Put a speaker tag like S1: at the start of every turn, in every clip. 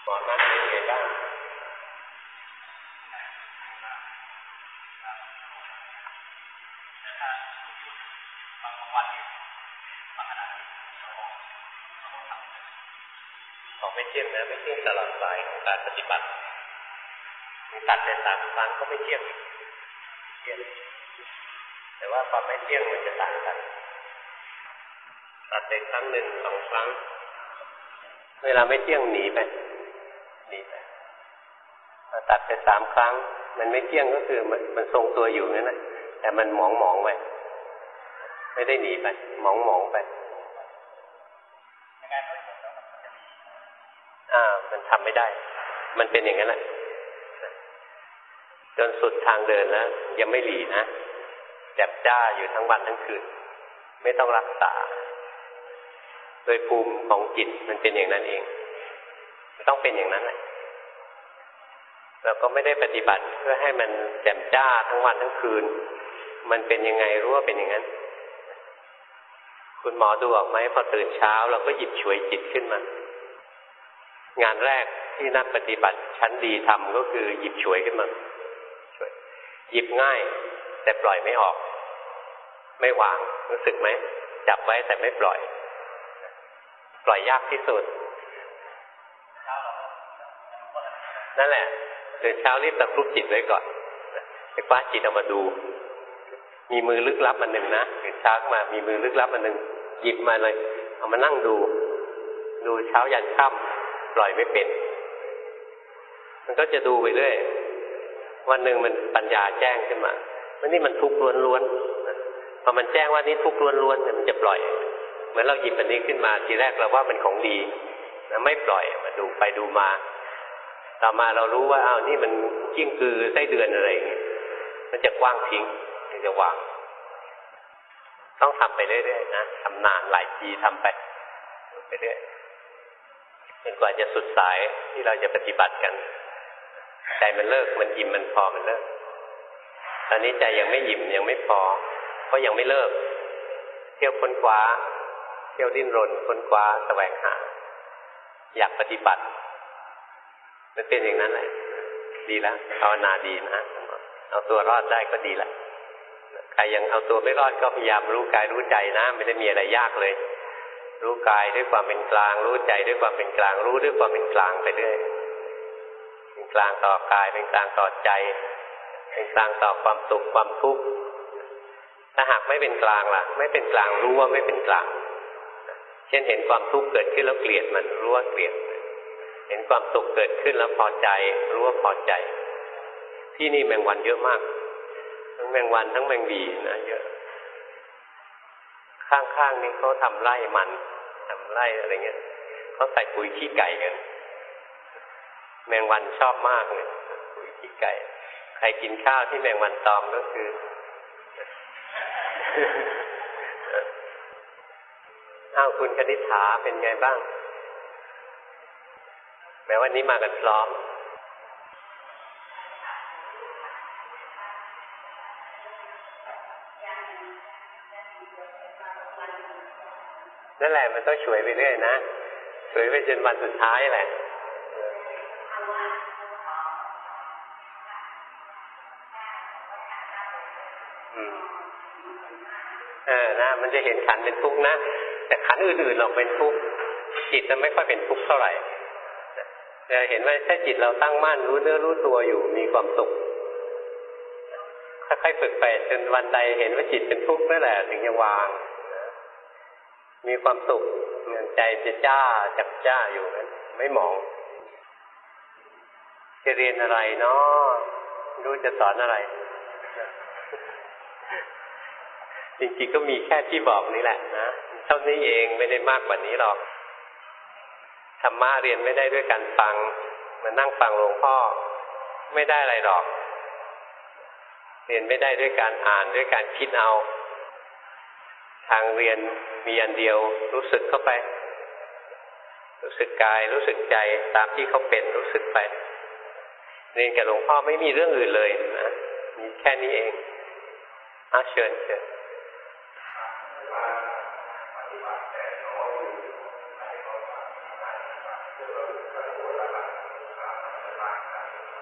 S1: หมอนัดเป็นไงบ้างของไม่เที่ยงนะไม่เที่ยงตลอดสายของการปฏิบัติตัดไป3 ครั้งก็ไม่เที่ยงแต่ว่าความไม่เที่ยงมันจะต่างกันตัดไปครั้ง 1 2 ครั้งเวลาไม่เที่ยงหนีไปตัดไป3 ครั้งมันไม่เที่ยงก็คือมันทรงตัวอยู่นั่นแหละแต่มันหมองไปไม่ได้หนีไปหมองไปมันทำไม่ได้มันเป็นอย่างนั้นแหละจนสุดทางเดินแล้วยังไม่หลีนะแจ่มจ้าอยู่ทั้งวันทั้งคืนไม่ต้องรักษาโดยภูมิของจิตมันเป็นอย่างนั้นเองต้องเป็นอย่างนั้นแหละเราก็ไม่ได้ปฏิบัติเพื่อให้มันแจ่มจ้าทั้งวันทั้งคืนมันเป็นยังไงรู้ว่าเป็นอย่างนั้นคุณหมอดูออกไหมพอตื่นเช้าเราก็หยิบฉวยจิตขึ้นมางานแรกที่นักปฏิบัติชั้นดีทำก็คือหยิบฉวยขึ้นมาหยิบง่ายแต่ปล่อยไม่ออกไม่วางรู้สึกไหมจับไว้แต่ไม่ปล่อยยากที่สุดนั่นแหละตื่นเช้ารีบตะครุบจิตไว้ก่อนไปคว้าจิตเอามาดูมีมือลึกลับอันหนึ่งนะตื่นเช้าขึ้นมามีมือลึกลับอันหนึ่งหยิบมาเลยเอามานั่งดูเช้ายันค่ำปล่อยไม่เป็นมันก็จะดูไปเรื่อยวันหนึ่งมันปัญญาแจ้งขึ้นมาว่านี่มันทุกข์ล้วนๆพอมันแจ้งว่านี่ทุกข์ล้วนๆมันจะปล่อยเหมือนเราหยิบอันนี้ขึ้นมาทีแรกเราว่าเป็นของดีนะไม่ปล่อยมาดูไปดูมาต่อมาเรารู้ว่านี่มันกิ้งกือไส้เดือนอะไรอย่างเงี้ยมันจะกว้างทิ้งมันจะวางต้องทำไปเรื่อยๆนะทำนานหลายปีทำไปเรื่อยจนกว่าจะสุดสายที่เราจะปฏิบัติกันใจมันเลิกมันอิ่มมันพอมันเลิกตอนนี้ใจยังไม่อิ่มยังไม่พอเพราะยังไม่เลิกเที่ยวค้นคว้าเที่ยวดิ้นรนค้นคว้าแสวงหาอยากปฏิบัติมันเป็นอย่างนั้นแหละดีแล้วภาวนาดีนะเอาตัวรอดได้ก็ดีแหละใครยังเอาตัวไม่รอดก็พยายามรู้กายรู้ใจนะไม่ได้มีอะไรยากเลยรู้กายด้วยความเป็นกลางรู้ใจด้วยความเป็นกลางรู้ด้วยความเป็นกลางไปเรื่อยเป็นกลางต่อกายเป็นกลางต่อใจเป็นกลางต่อความสุขความทุกข์ถ้าหากไม่เป็นกลางล่ะไม่เป็นกลางรู้ว่าไม่เป็นกลางเช่นเห็นความทุกข์เกิดขึ้นแล้วเกลียดมันรู้ว่าเกลียดเห็นความสุขเกิดขึ้นแล้วพอใจรู้ว่าพอใจที่นี่แมงวันเยอะมากทั้งแมงวันทั้งแมงวีนะเยอะข้างๆนี่เขาทำไร่มันทำไร่อะไรเงี้ยเขาใส่ปุ๋ยขี้ไก่กันแมงวันชอบมากเลยปุ๋ยขี้ไก่ใครกินข้าวที่แมงวันตอมก็คือคุณคณิษฐาเป็นไงบ้างแม้วันนี้มากันพร้อมนั่นแหละมันต้องช่วยไปเรื่อยนะช่วยไปจนวันสุดท้ายแหละนะมันจะเห็นขันเป็นทุกข์นะแต่ขันอื่นๆออกเป็นทุกข์จิตจะไม่ค่อยเป็นทุกข์เท่าไหร่จะเห็นว่าถ้าจิตเราตั้งมั่นรู้เนื้อรู้ตัวอยู่มีความสุขค่อยๆฝึกไปจนวันใดเห็นว่าจิตเป็นทุกข์นั่นแหละถึงจะวางมีความสุขเงินใจจะจ้าจับจ้าอยู่นั้นไม่มองจะเรียนอะไรเนาะรู้จะสอนอะไรจริงๆก็มีแค่ที่บอกนี่แหละนะเท่านี้เองไม่ได้มากกว่านี้หรอกธรรมะเรียนไม่ได้ด้วยการฟังมานั่งฟังหลวงพ่อไม่ได้อะไรหรอกเรียนไม่ได้ด้วยการอ่านด้วยการคิดเอาทางเรียนมีอันเดียวรู้สึกเข้าไปรู้สึกกายรู้สึกใจตามที่เขาเป็นรู้สึกไปเรียนกับหลวงพ่อไม่มีเรื่องอื่นเลยนะมีแค่นี้เองเชิญ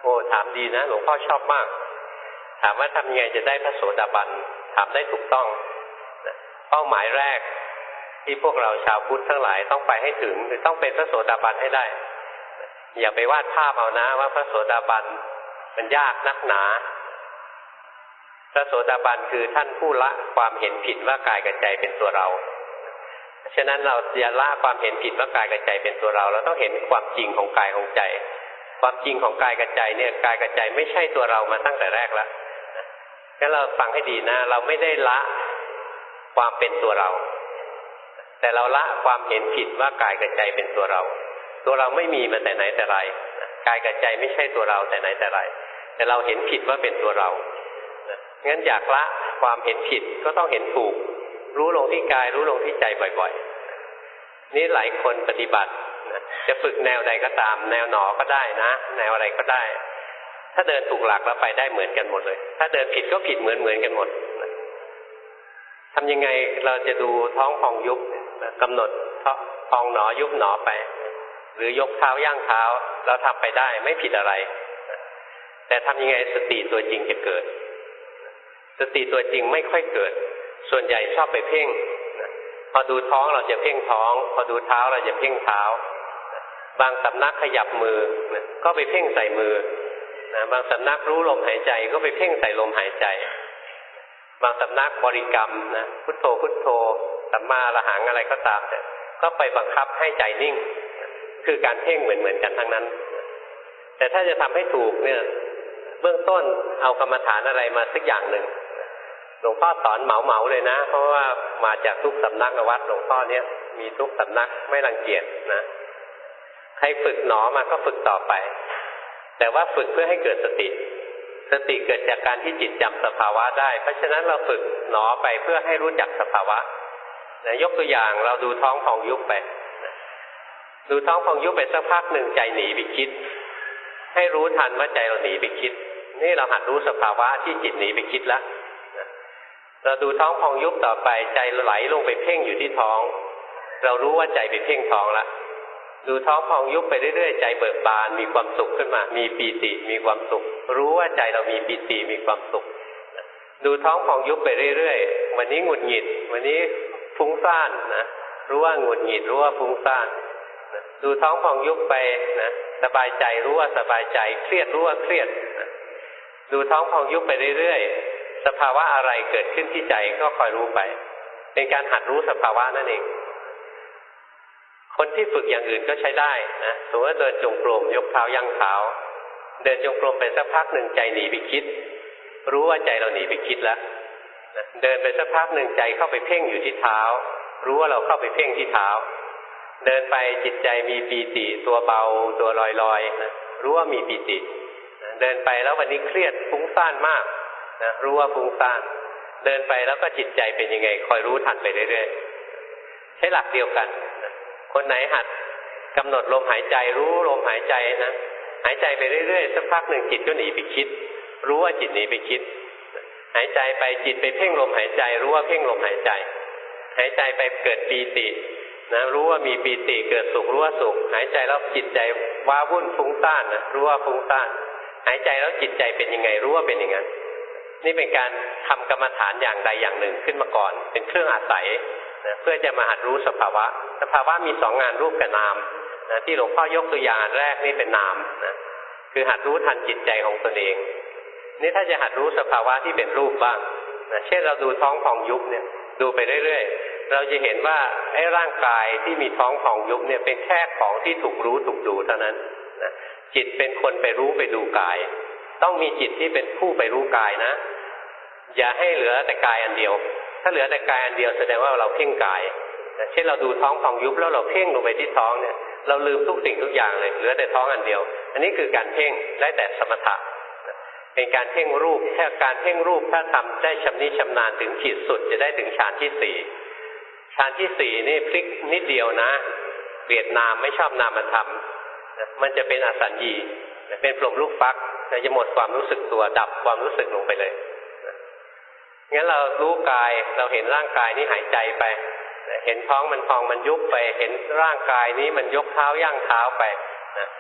S1: โอ้ถามดีนะหลวงพ่อชอบมากถามว่าทำยังไงจะได้พระโสดาบันถามได้ถูกต้องเป้าหมายแรกที่พวกเราชาวพุทธทั้งหลายต้องไปให้ถึงคือต้องเป็นพระโสดาบันให้ได้อย่าไปวาดภาพเอานะว่าพระโสดาบันมันยากนักหนาพระโสดาบันคือท่านผู้ละความเห็นผิดว่ากายกับใจเป็นตัวเราเพราะฉะนั้นเราจะละความเห็นผิดว่ากายกับใจเป็นตัวเราต้องเห็นความจริงของกายของใจความจริงของกายกับใจเนี่ยกายกับใจไม่ใช่ตัวเรามาตั้งแต่แรกแล้วงั้นเราฟังให้ดีนะเราไม่ได้ละความเป็นตัวเราแต่เราละความเห็นผิดว่ากายกับใจเป็นตัวเราตัวเราไม่มีมาแต่ไหนแต่ไรกายกับใจไม่ใช่ตัวเราแต่ไหนแต่ไรแต่เราเห็นผิดว่าเป็นตัวเรางั้นอยากละความเห็นผิดก็ต้องเห็นถูกรู้ลงที่กายรู้ลงที่ใจบ่อยๆนี่หลายคนปฏิบัติจะฝึกแนวใดก็ตามแนวหนอก็ได้นะแนวอะไรก็ได้ถ้าเดินถูกหลักแล้วไปได้เหมือนกันหมดเลยถ้าเดินผิดก็ผิดเหมือนกันหมดทำยังไงเราจะดูท้องพองยุบกำหนดพองหนอยุบหนอไปหรือยกเท้าย่างเท้าเราทำไปได้ไม่ผิดอะไรแต่ทำยังไงสติตัวจริงจะเกิดสติตัวจริงไม่ค่อยเกิดส่วนใหญ่ชอบไปเพ่งพอดูท้องเราจะเพ่งท้องพอดูเท้าเราจะเพ่งเท้าบางสำนักขยับมือก็ไปเพ่งใส่มือบางสำนักรู้ลมหายใจก็ไปเพ่งใส่ลมหายใจบางสำนักบริกรรมนะพุทโธพุทโธสัมมาอรหังอะไรก็ตามแต่ก็ไปบังคับให้ใจนิ่งคือการเพ่งเหมือนกันทั้งนั้นแต่ถ้าจะทำให้ถูกเนี่ยเบื้องต้นเอากรรมฐานอะไรมาสักอย่างหนึ่งหลวงพ่อสอนเหมาเลยนะเพราะว่ามาจากทุกสำนักวัดหลวงพ่อเนี่ยมีทุกสำนักไม่รังเกียจนะใครฝึกหนอมาก็ฝึกต่อไปแต่ว่าฝึกเพื่อให้เกิดสติเกิดจากการที่จิตจำสภาวะได้เพราะฉะนั้นเราฝึกหนอไปเพื่อให้รู้จักสภาวะนะยกตัวอย่างเราดูท้องพองยุบไปดูท้องพองยุบไปสักพักหนึ่งใจหนีไปคิดให้รู้ทันว่าใจเราหนีไปคิดนี่เราหัดรู้สภาวะที่จิตหนีไปคิดแล้วเราดูท้องพองยุบต่อไปใจไหลลงไปเพ่งอยู่ที่ท้องเรารู้ว่าใจไปเพ่งท้องละดูท้องพองยุบไปเรื่อยๆใจเบิกบานมีความสุขขึ้นมามีปีติมีความสุขรู้ว่าใจเรามีปีติมีความสุขดูท้องพองยุบไปเรื่อยๆวันนี้หงุดหงิดวันนี้ฟุ้งซ่านนะรู้ว่าหงุดหงิดรู้ว่าฟุ้งซ่านดูท้องพองยุบไปนะสบายใจรู้ว่าสบายใจเครียดรู้ว่าเครียดดูท้องพองยุบไปเรื่อยๆสภาวะอะไรเกิดขึ้นที่ใจก็คอยรู้ไปเป็นการหัดรู้สภาวะนั่นเองคนที่ฝึกอย่างอื่นก็ใช้ได้นะสมมติว่าเดินจงกรมยกเท้าย่างเท้าเดินจงกรมไปสักพักหนึ่งใจหนีไปคิดรู้ว่าใจเราหนีไปคิดแล้วเดินไปสักพักหนึ่งใจเข้าไปเพ่งอยู่ที่เท้ารู้ว่าเราเข้าไปเพ่งที่เท้าเดินไปจิตใจมีปีติตัวเบาตัวลอยๆนะรู้ว่ามีปีติเดินไปแล้ววันนี้เครียดฟุ้งซ่านมากนะรู้ว่าฟุ้งซ่านเดินไปแล้วก็จิตใจเป็นยังไงคอยรู้ทันไปเรื่อยๆใช้หลักเดียวกันคนไหนหัดกำหนดลมหายใจรู้ลมหายใจนะหายใจไปเรื่อยๆสักพักหนึ่งจิตก็หนีไปคิดรู้ว่าจิตหนีไปคิดหายใจไปจิตไปเพ่งลมหายใจรู้ว่าเพ่งลมหายใจหายใจไปเกิดปีตินะรู้ว่ามีปีติเกิดสุขรู้ว่าสุขหายใจแล้วจิตใจว้าวุ่นฟุ้งซ่านนะรู้ว่าฟุ้งซ่านหายใจแล้วจิตใจเป็นยังไงรู้ว่าเป็นอย่างนั้นนี่เป็นการทำกรรมฐานอย่างใดอย่างหนึ่งขึ้นมาก่อนเป็นเครื่องอาศัยนะเพื่อจะมาหัดรู้สภาวะมีสองงานรูปกับนามนะที่หลวงพ่อยกตัวอย่างแรกนี่เป็นนามนะคือหัดรู้ทันจิตใจของตนเองนี่ถ้าจะหัดรู้สภาวะที่เป็นรูปบ้างนะเช่นเราดูท้องพองยุบเนี่ยดูไปเรื่อยๆเราจะเห็นว่าไอ้ร่างกายที่มีท้องพองยุบเนี่ยเป็นแค่ของที่ถูกรู้ถูกดูเท่านั้นนะจิตเป็นคนไปรู้ไปดูกายต้องมีจิตที่เป็นผู้ไปรู้กายนะอย่าให้เหลือแต่กายอันเดียวถ้าเหลือแต่กายอันเดียวแสดงว่าเราเพ่งกายเช่นเราดูท้องพองยุบแล้วเราเพ่งลงไปที่ท้องเนี่ยเราลืมทุกสิ่งทุกอย่างเลยเหลือแต่ท้องอันเดียวอันนี้คือการเพ่งได้แต่สมถะเป็นการเพ่งรูปแค่การเพ่งรูปถ้าทำได้ชำนิชำนาญถึงขีดสุดจะได้ถึงฌานที่สี่ฌานที่สี่นี่พลิกนิดเดียวนะเปลี่ยนนามไม่ชอบนามธรรมมันจะเป็นอสัญญีเป็นพรหมลูกฟักจะหมดความรู้สึกตัวดับความรู้สึกลงไปเลยงั้นเรารู้กายเราเห็นร่างกายนี้หายใจไปเห็นท้องมันพองมันยุบไปเห็นร่างกายนี้มันยกเท้าย่างเท้าไปนะ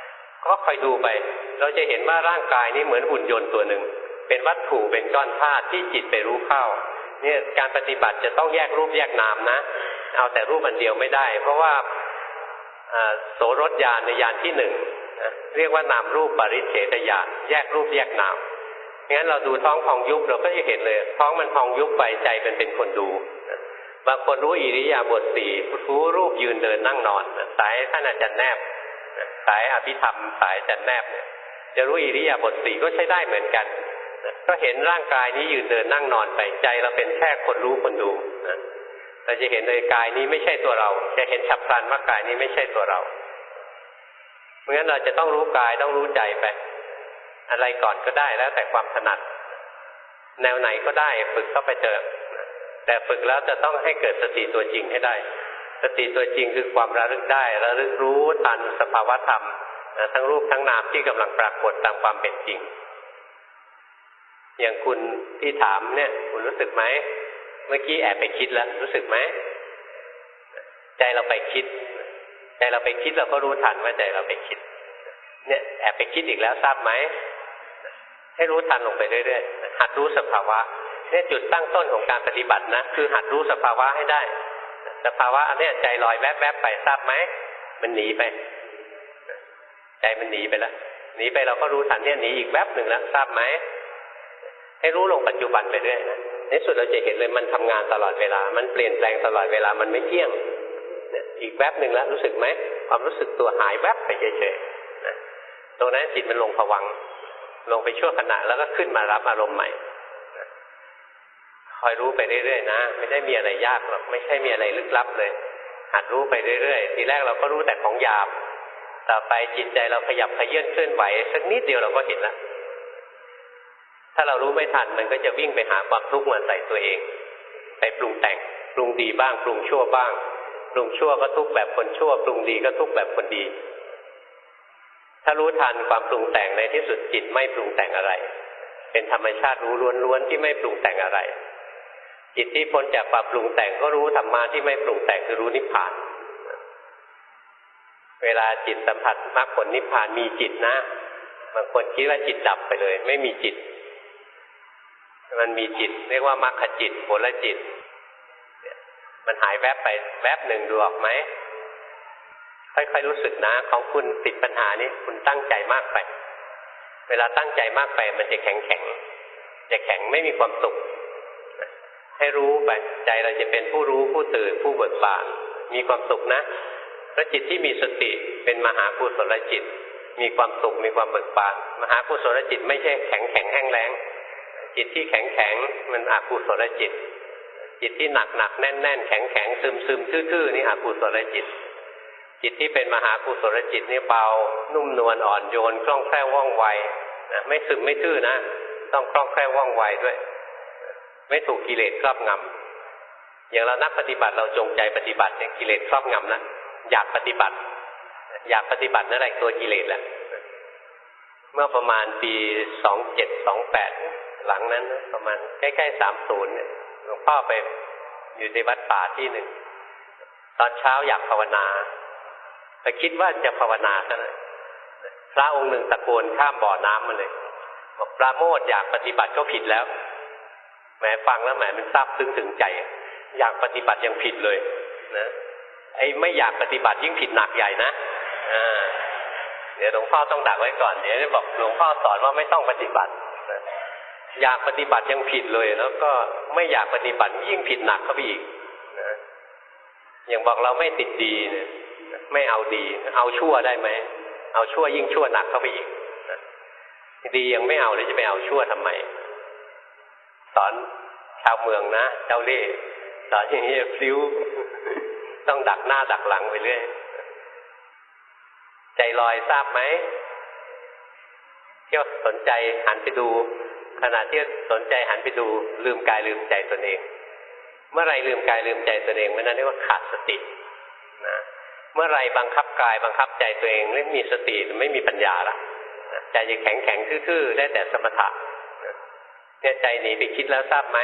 S1: ก็คอยดูไปเราจะเห็นว่าร่างกายนี้เหมือนหุ่นยนต์ตัวหนึ่งเป็นวัตถุเป็นก้อนธาตุที่จิตไปรู้เข้าเนี่ยการปฏิบัติจะต้องแยกรูปแยกนามนะเอาแต่รูปอันเดียวไม่ได้เพราะว่าโสรถญาณในญาณที่หนึ่งเรียกว่านามรูปปริเฉทญาณแยกรูปแยกนามงั้นเราดูท้องพองยุบเราก็จะเห็นเลยท้องมันพองยุบไปใจเป็นคนดูบางคนรู้อิริยาบถสี่รู้รูปยืนเดินนั่งนอนสายท่านอาจารย์แนบสายอภิธรรมสายอาจารย์แนบเนี่ยจะรู้อิริยาบถสี่ก็ใช้ได้เหมือนกันก็เห็นร่างกายนี้ยืนเดินนั่งนอนไปใจเราเป็นแค่คนรู้คนดูเราจะเห็นเลยกายนี้ไม่ใช่ตัวเราจะเห็นฉับพลันว่ากายนี้ไม่ใช่ตัวเราเพราะงั้นเราจะต้องรู้กายต้องรู้ใจไปอะไรก่อนก็ได้แล้วแต่ความถนัดแนวไหนก็ได้ฝึกเข้าไปเถอะแต่ฝึกแล้วจะต้องให้เกิดสติตัวจริงให้ได้สติตัวจริงคือความระลึกได้ระลึกรู้ทันสภาวธรรมทั้งรูปทั้งนามที่กำลังปรากฏตามความเป็นจริงอย่างคุณที่ถามเนี่ยคุณรู้สึกไหมเมื่อกี้แอบไปคิดแล้วรู้สึกไหมใจเราไปคิดใจเราไปคิดเราก็รู้ทันว่าใจเราไปคิดเนี่ยแอบไปคิดอีกแล้วทราบไหมให้รู้ทันลงไปเรื่อยๆหัดรู้สภาวะเนี่ยจุดตั้งต้นของการปฏิบัตินะคือหัดรู้สภาวะให้ได้สภาวะอันนี้ใจลอยแวบๆไปทราบไหมมันหนีไปใจมันหนีไปแล้วหนีไปเราก็รู้ทันเนี่ยหนีอีกแวบหนึ่งแล้วทราบไหมให้รู้ลงปัจจุบันไปเรื่อยนะในสุดเราจะเห็นเลยมันทำงานตลอดเวลามันเปลี่ยนแปลงตลอดเวลามันไม่เที่ยงเนี่ยอีกแวบหนึ่งแล้วรู้สึกไหมความรู้สึกตัวหายแวบไปเฉยๆนะตรงนั้นจิตมันลงภวังค์ลงไปชั่วขณะแล้วก็ขึ้นมารับอารมณ์ใหม่คอยรู้ไปเรื่อยๆนะไม่ได้มีอะไรยากหรอกไม่ใช่มีอะไรลึกลับเลยหัดรู้ไปเรื่อยๆทีแรกเราก็รู้แต่ของหยาบต่อไปจิตใจเราขยับขยื่นเคลื่อนไหวสักนิดเดียวเราก็เห็นแล้วถ้าเรารู้ไม่ทันมันก็จะวิ่งไปหาความทุกข์มาใส่ตัวเองไปปรุงแต่งปรุงดีบ้างปรุงชั่วบ้างปรุงชั่วก็ทุกข์แบบคนชั่วปรุงดีก็ทุกข์แบบคนดีถ้ารู้ทันความปรุงแต่งในที่สุดจิตไม่ปรุงแต่งอะไรเป็นธรรมชาติรู้ล้วนๆที่ไม่ปรุงแต่งอะไรจิตที่พ้นจากความปรุงแต่งก็รู้ธรรมะที่ไม่ปรุงแต่งคือรู้นิพพานเวลาจิตสัมผัสมรรคผลนิพพานมีจิตนะบางคนคิดว่าจิตดับไปเลยไม่มีจิตมันมีจิตเรียกว่ามรรคจิตผลจิตมันหายแวบไปแวบหนึ่งดูออกไหมค่อยๆรู้สึกนะของคุณติดปัญหานี้คุณตั้งใจมากไปเวลาตั้งใจมากไปมันจะแข็งจะแข็งไม่มีความสุขให้รู้ไปใจเราจะเป็นผู้รู้ผู้ตื่นผู้เบิกบานมีความสุขนะเพราะจิตที่มีสติเป็นมหากุศลจิตมีความสุขมีความเบิกบานมหากุศลจิตไม่ใช่แข็งแห้งแล้งจิตที่แข็งมันอกุศลจิตจิตที่หนักแน่นแข็งซึมทื่อๆนี่อกุศลจิตจิตที่เป็นมหากุศลจิตนี่เบานุ่มนวลอ่อนโยนคล่องแคล่วว่องไวนะไม่ซึมไม่ทื่อนะต้องคล่องแคล่วว่องไวด้วยไม่ถูกกิเลสครอบงำอย่างเรานักปฏิบัติเราจงใจปฏิบัติเนี่ยกิเลสครอบงำนะอยากปฏิบัตินั่นแหละตัวกิเลสแหละเมื่อประมาณปี27-28หลังนั้นประมาณใกล้ๆ30เนี่ยหลวงพ่อไปอยู่ในวัดป่าที่หนึ่งตอนเช้าอยากภาวนาแต่คิดว่าจะภาวนาซะหน่อยพระองค์หนึ่งตะโกนข้ามบ่อน้ำมาเลยบอกปราโมทย์อยากปฏิบัติก็ผิดแล้วแหมฟังแล้วแหมมันซาบซึ้งถึงใจอยากปฏิบัติยังผิดเลยนะไอ้ไม่อยากปฏิบัติยิ่งผิดหนักใหญ่นะเดี๋ยวหลวงพ่อต้องดักไว้ก่อนเดี๋ยวจะบอกหลวงพ่อสอนว่าไม่ต้องปฏิบัติอยากปฏิบัติยังผิดเลยแล้วก็ไม่อยากปฏิบัติยิ่งผิดหนักเข้าไปอีกนะอย่างบอกเราไม่ติดดีเนี่ยไม่เอาดีเอาชั่วได้ไหมเอาชั่วยิ่งชั่วหนักเข้าไปอีกนะดียังไม่เอาเลยจะไปเอาชั่วทำไมสอนชาวเมืองนะเจ้าเล่ห์สอนอย่างนี้พลิ้วต้องดักหน้าดักหลังไปเรื่อยใจลอยทราบไหมเที่ยวสนใจหันไปดูขณะที่สนใจหันไปดูลืมกายลืมใจตนเองเมื่อไรลืมกายลืมใจตนเองเมื่อนั้นเรียกว่าขาดสตินะเมื่อไรบังคับกายบังคับใจตัวเองไม่มีสติไม่มีปัญญาละใจจะแข็งทื่อๆได้แต่สมถะเนี่ยใจหนีไปคิดแล้วทราบไหม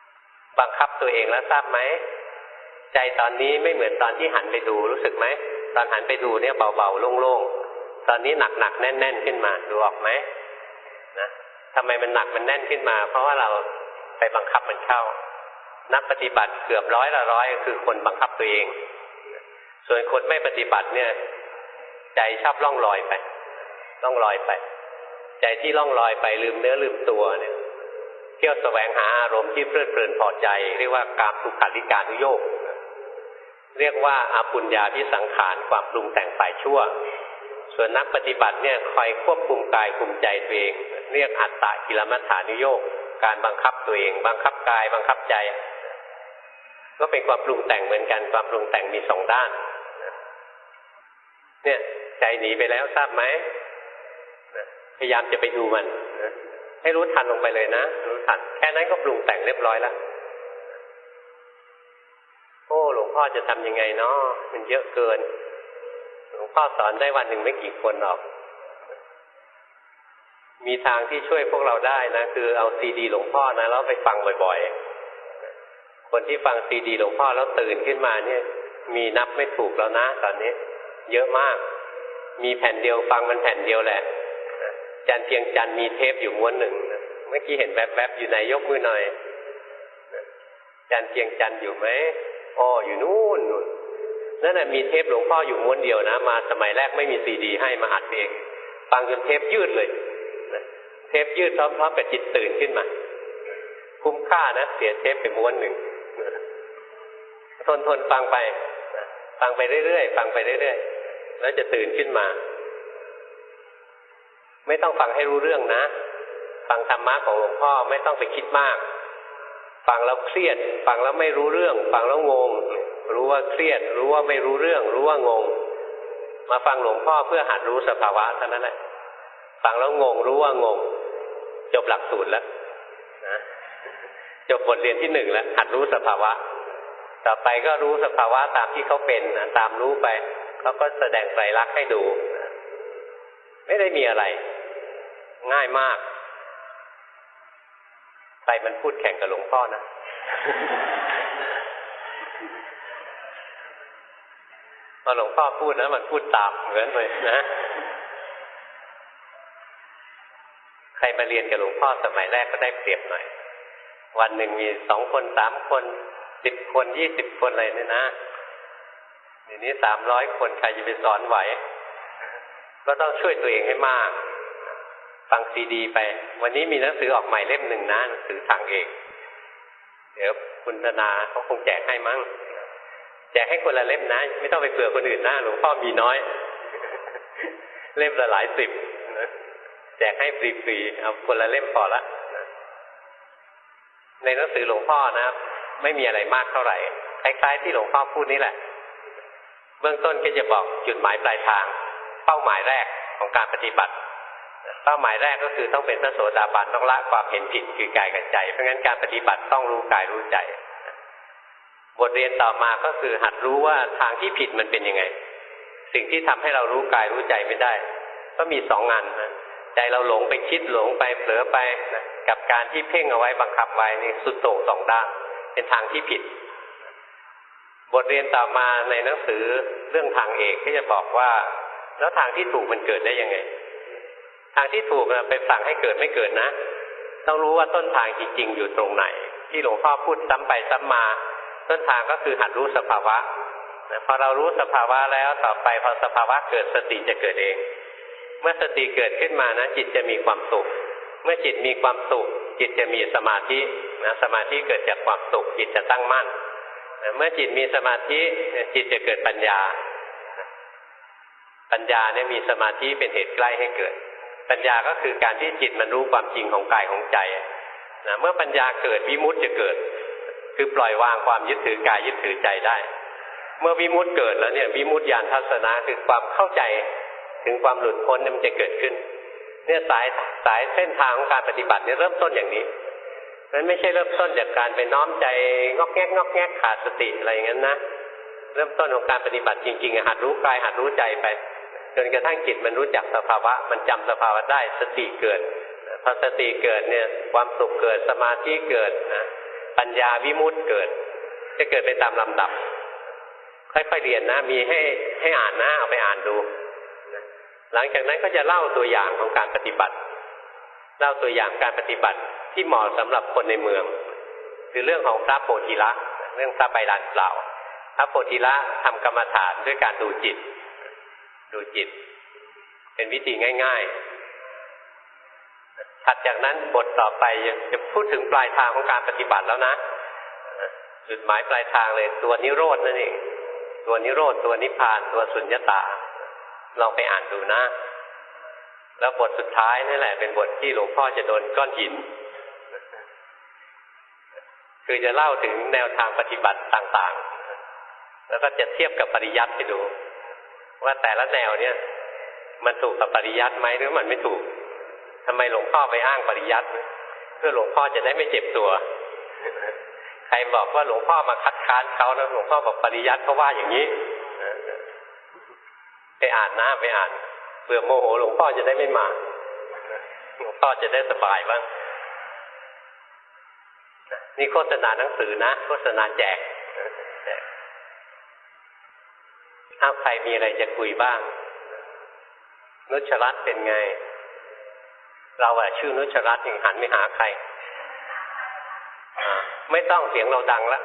S1: บังคับตัวเองแล้วทราบไหมใจตอนนี้ไม่เหมือนตอนที่หันไปดูรู้สึกไหมตอนหันไปดูเนี่ยเบาๆโล่งๆตอนนี้หนักๆแน่นๆขึ้นมาดูออกไหมนะทำไมมันหนักมันแน่นขึ้นมาเพราะว่าเราไปบังคับมันเข้านักปฏิบัติเกือบ100คือคนบังคับตัวเองส่วนคนไม่ปฏิบัติเนี่ยใจชอบล่องลอยไปใจที่ล่องลอยไปลืมเนื้อลืมตัวเนี่ยเที่ยวแสวงหาอารมณ์ที่เพลิดเพลินพอใจเรียกว่ากามสุขาริการุโยคเรียกว่าอาปุญญาภิสังขารความปรุงแต่งฝ่ายชั่วส่วนนักปฏิบัติเนี่ยคอยควบคุมกายคุมใจตัวเองเรียกอัตตกิลมัฏฐานุโยคการบังคับตัวเองบังคับกายบังคับใจก็เป็นความปรุงแต่งเหมือนกันความปรุงแต่งมีสองด้านเนี่ยใจหนีไปแล้วทราบไหมพยายามจะไปดูมันให้รู้ทันลงไปเลยนะรู้ทันแค่นั้นก็ปรุงแต่งเรียบร้อยแล้วโอ้หลวงพ่อจะทำยังไงเนาะมันเยอะเกินหลวงพ่อสอนได้วันหนึ่งไม่กี่คนหรอกมีทางที่ช่วยพวกเราได้นะคือเอาซีดีหลวงพ่อนะแล้วไปฟังบ่อยๆคนที่ฟังซีดีหลวงพ่อแล้วตื่นขึ้นมาเนี่ยมีนับไม่ถูกแล้วนะตอนนี้เยอะมากมีแผ่นเดียวฟังมันแผ่นเดียวแหละจันเพียงจันมีเทปอยู่ม้วนหนึ่งเมื่อกี้เห็นแวบๆอยู่ไหนยกมือหน่อยจันเพียงจันอยู่ไหมอ๋ออยู่นู่นนั่นน่ะมีเทปหลวงพ่ออยู่ม้วนเดียวนะมาสมัยแรกไม่มีซีดีให้มาอัดเองฟังจนเทปยืดเลยเทปยืดพร้อมๆกับจิตตื่นขึ้นมาคุ้มค่านะเสียเทปไปม้วนหนึ่งทนฟังไปฟังไปเรื่อยๆฟังไปเรื่อยๆแล้วจะตื่นขึ้นมาไม่ต้องฟังให้รู้เรื่องนะฟังธรรมะของหลวงพ่อไม่ต้องไปคิดมากฟังแล้วเครียดฟังแล้วไม่รู้เรื่องฟังแล้วงงรู้ว่าเครียดรู้ว่าไม่รู้เรื่องรู้ว่างงมาฟังหลวงพ่อเพื่อหัดรู้สภาวะเท่านั้นแหละฟังแล้วงงรู้ว่างงจบหลักสูตรแล้วนะจบบทเรียนที่1แล้วหัดรู้สภาวะต่อไปก็รู้สภาวะตามที่เขาเป็นนะตามรู้ไปเขาก็แสดงไตรลักษณ์ให้ดูไม่ได้มีอะไรง่ายมากใครมันพูดแข่งกับหลวงพ่อนะ พอหลวงพ่อพูดนะมันพูดตามเหมือนเลยนะใครมาเรียนกับหลวงพ่อสมัยแรกก็ได้เปรียบหน่อยวันหนึ่งมี2 คน3 คน10 คน20 คนอะไรเนี่ยนะเดี๋ยวนี้300 คนใครจะไปสอนไหวก็ต้องช่วยตัวเองให้มากฟังซีดีไปวันนี้มีหนังสือออกใหม่เล่มหนึ่งนะหนังสือทางเอกเดี๋ยวคุณธนาเขาคงแจกให้มั้งแจกให้คนละเล่มนะไม่ต้องไปเผื่อคนอื่นนะหลวงพ่อมีน้อยเล่มละหลายสิบนะแจกให้ฟรีๆเอาคนละเล่มพอละในหนังสือหลวงพ่อนะไม่มีอะไรมากเท่าไหร่คล้ายๆที่หลวงพ่อพูดนี่แหละเบื้องต้นก็จะบอกจุดหมายปลายทางเป้าหมายแรกของการปฏิบัติเป้าหมายแรกก็คือต้องเป็นพระโสดาบันต้องละความเห็นผิดคือกายกับใจเพราะงั้นการปฏิบัติต้องรู้กายรู้ใจบทเรียนต่อมาก็คือหัดรู้ว่าทางที่ผิดมันเป็นยังไงสิ่งที่ทำให้เรารู้กายรู้ใจไม่ได้ก็มี2 อันนะใจเราหลงไปคิดหลงไปเผลอไปนะกับการที่เพ่งเอาไว้บังคับไว้นี่สุดโต่ง2 ด้านเป็นทางที่ผิดบทเรียนต่อมาในหนังสือเรื่องทางเอกก็จะบอกว่าแล้วทางที่ถูกมันเกิดได้ยังไงทางที่ถูกไปสั่งให้เกิดไม่เกิดนะต้องรู้ว่าต้นทางจริงๆอยู่ตรงไหนที่หลวงพ่อพูดซ้ำไปซ้ำมาต้นทางก็คือหัดรู้สภาวะพอเรารู้สภาวะแล้วต่อไปพอสภาวะเกิดสติจะเกิดเองเมื่อสติเกิดขึ้นมานะจิตจะมีความสุขเมื่อจิตมีความสุขจิตจะมีสมาธินะสมาธิเกิดจากความสุขจิตจะตั้งมั่นเมื่อจิตมีสมาธิจิตจะเกิดปัญญาปัญญาเนี่ยมีสมาธิเป็นเหตุใกล้ให้เกิดปัญญาก็คือการที่จิตมันรู้ความจริงของกายของใจนะเมื่อปัญญาเกิดวิมุตติจะเกิดคือปล่อยวางความยึดถือกายยึดถือใจได้เมื่อวิมุตติเกิดแล้วเนี่ยวิมุตติญาณทัศนะคือความเข้าใจถึงความหลุดพ้นมันจะเกิดขึ้นเนี่ยสายเส้นทางของการปฏิบัติเนี่ยเริ่มต้นอย่างนี้นั้นไม่ใช่เริ่มต้นจากการไปน้อมใจงอกแงกขาดสติอะไรอย่างนั้นนะเริ่มต้นของการปฏิบัติจริงๆหัดรู้กายหัดรู้ใจไปจนกระทั่งจิตมันรู้จักสภาวะมันจำสภาวะได้สติเกิดพอสติเกิดเนี่ยความสุขเกิดสมาธิเกิดนะปัญญาวิมุตติเกิดจะเกิดไปตามลำดับคค่อยๆเรียนนะมีให้อ่านนะเอาไปอ่านดูหลังจากนั้นก็จะเล่าตัวอย่างของการปฏิบัติเล่าตัวอย่างการปฏิบัติที่เหมาะสำหรับคนในเมืองคือเรื่องของพระโพธิละเรื่องพระใบลานเปล่าพระโพธิละทำกรรมฐานด้วยการดูจิตเป็นวิธีง่ายๆถัดจากนั้นบทต่อไปจะพูดถึงปลายทางของการปฏิบัติแล้วนะจุดหมายปลายทางเลยตัวนิโรธนั่นเองตัวนิโรธตัวนิพพานตัวสุญญตาลองไปอ่านดูนะแล้วบทสุดท้ายนี่แหละเป็นบทที่หลวงพ่อจะโดนก้อนหินคือจะเล่าถึงแนวทางปฏิบัติต่างๆแล้วก็จะเทียบกับปริยัติไปดูว่าแต่ละแนวเนี่ยมันถูกกับปริยัติไหมหรือมันไม่ถูกทำไมหลวงพ่อไปอ้างปริยัติเพื่อหลวงพ่อจะได้ไม่เจ็บตัวใครบอกว่าหลวงพ่อมาคัดค้านเขาแล้วหลวงพ่อบอกปริยัติเขาว่าอย่างนี้ไปอ่านนะไปอ่านเบื่อโมโหหลวงพ่อจะได้ไม่มาหลวงพ่อจะได้สบายบ้างนี่โฆษณาหนังสือนะโฆษณาแจกถ้าใครมีอะไรจะคุยบ้างนุชรัตน์เป็นไงเราชื่อนุชรัตน์ยังหันไม่หาใครไม่ต้องเสียงเราดังแล้ว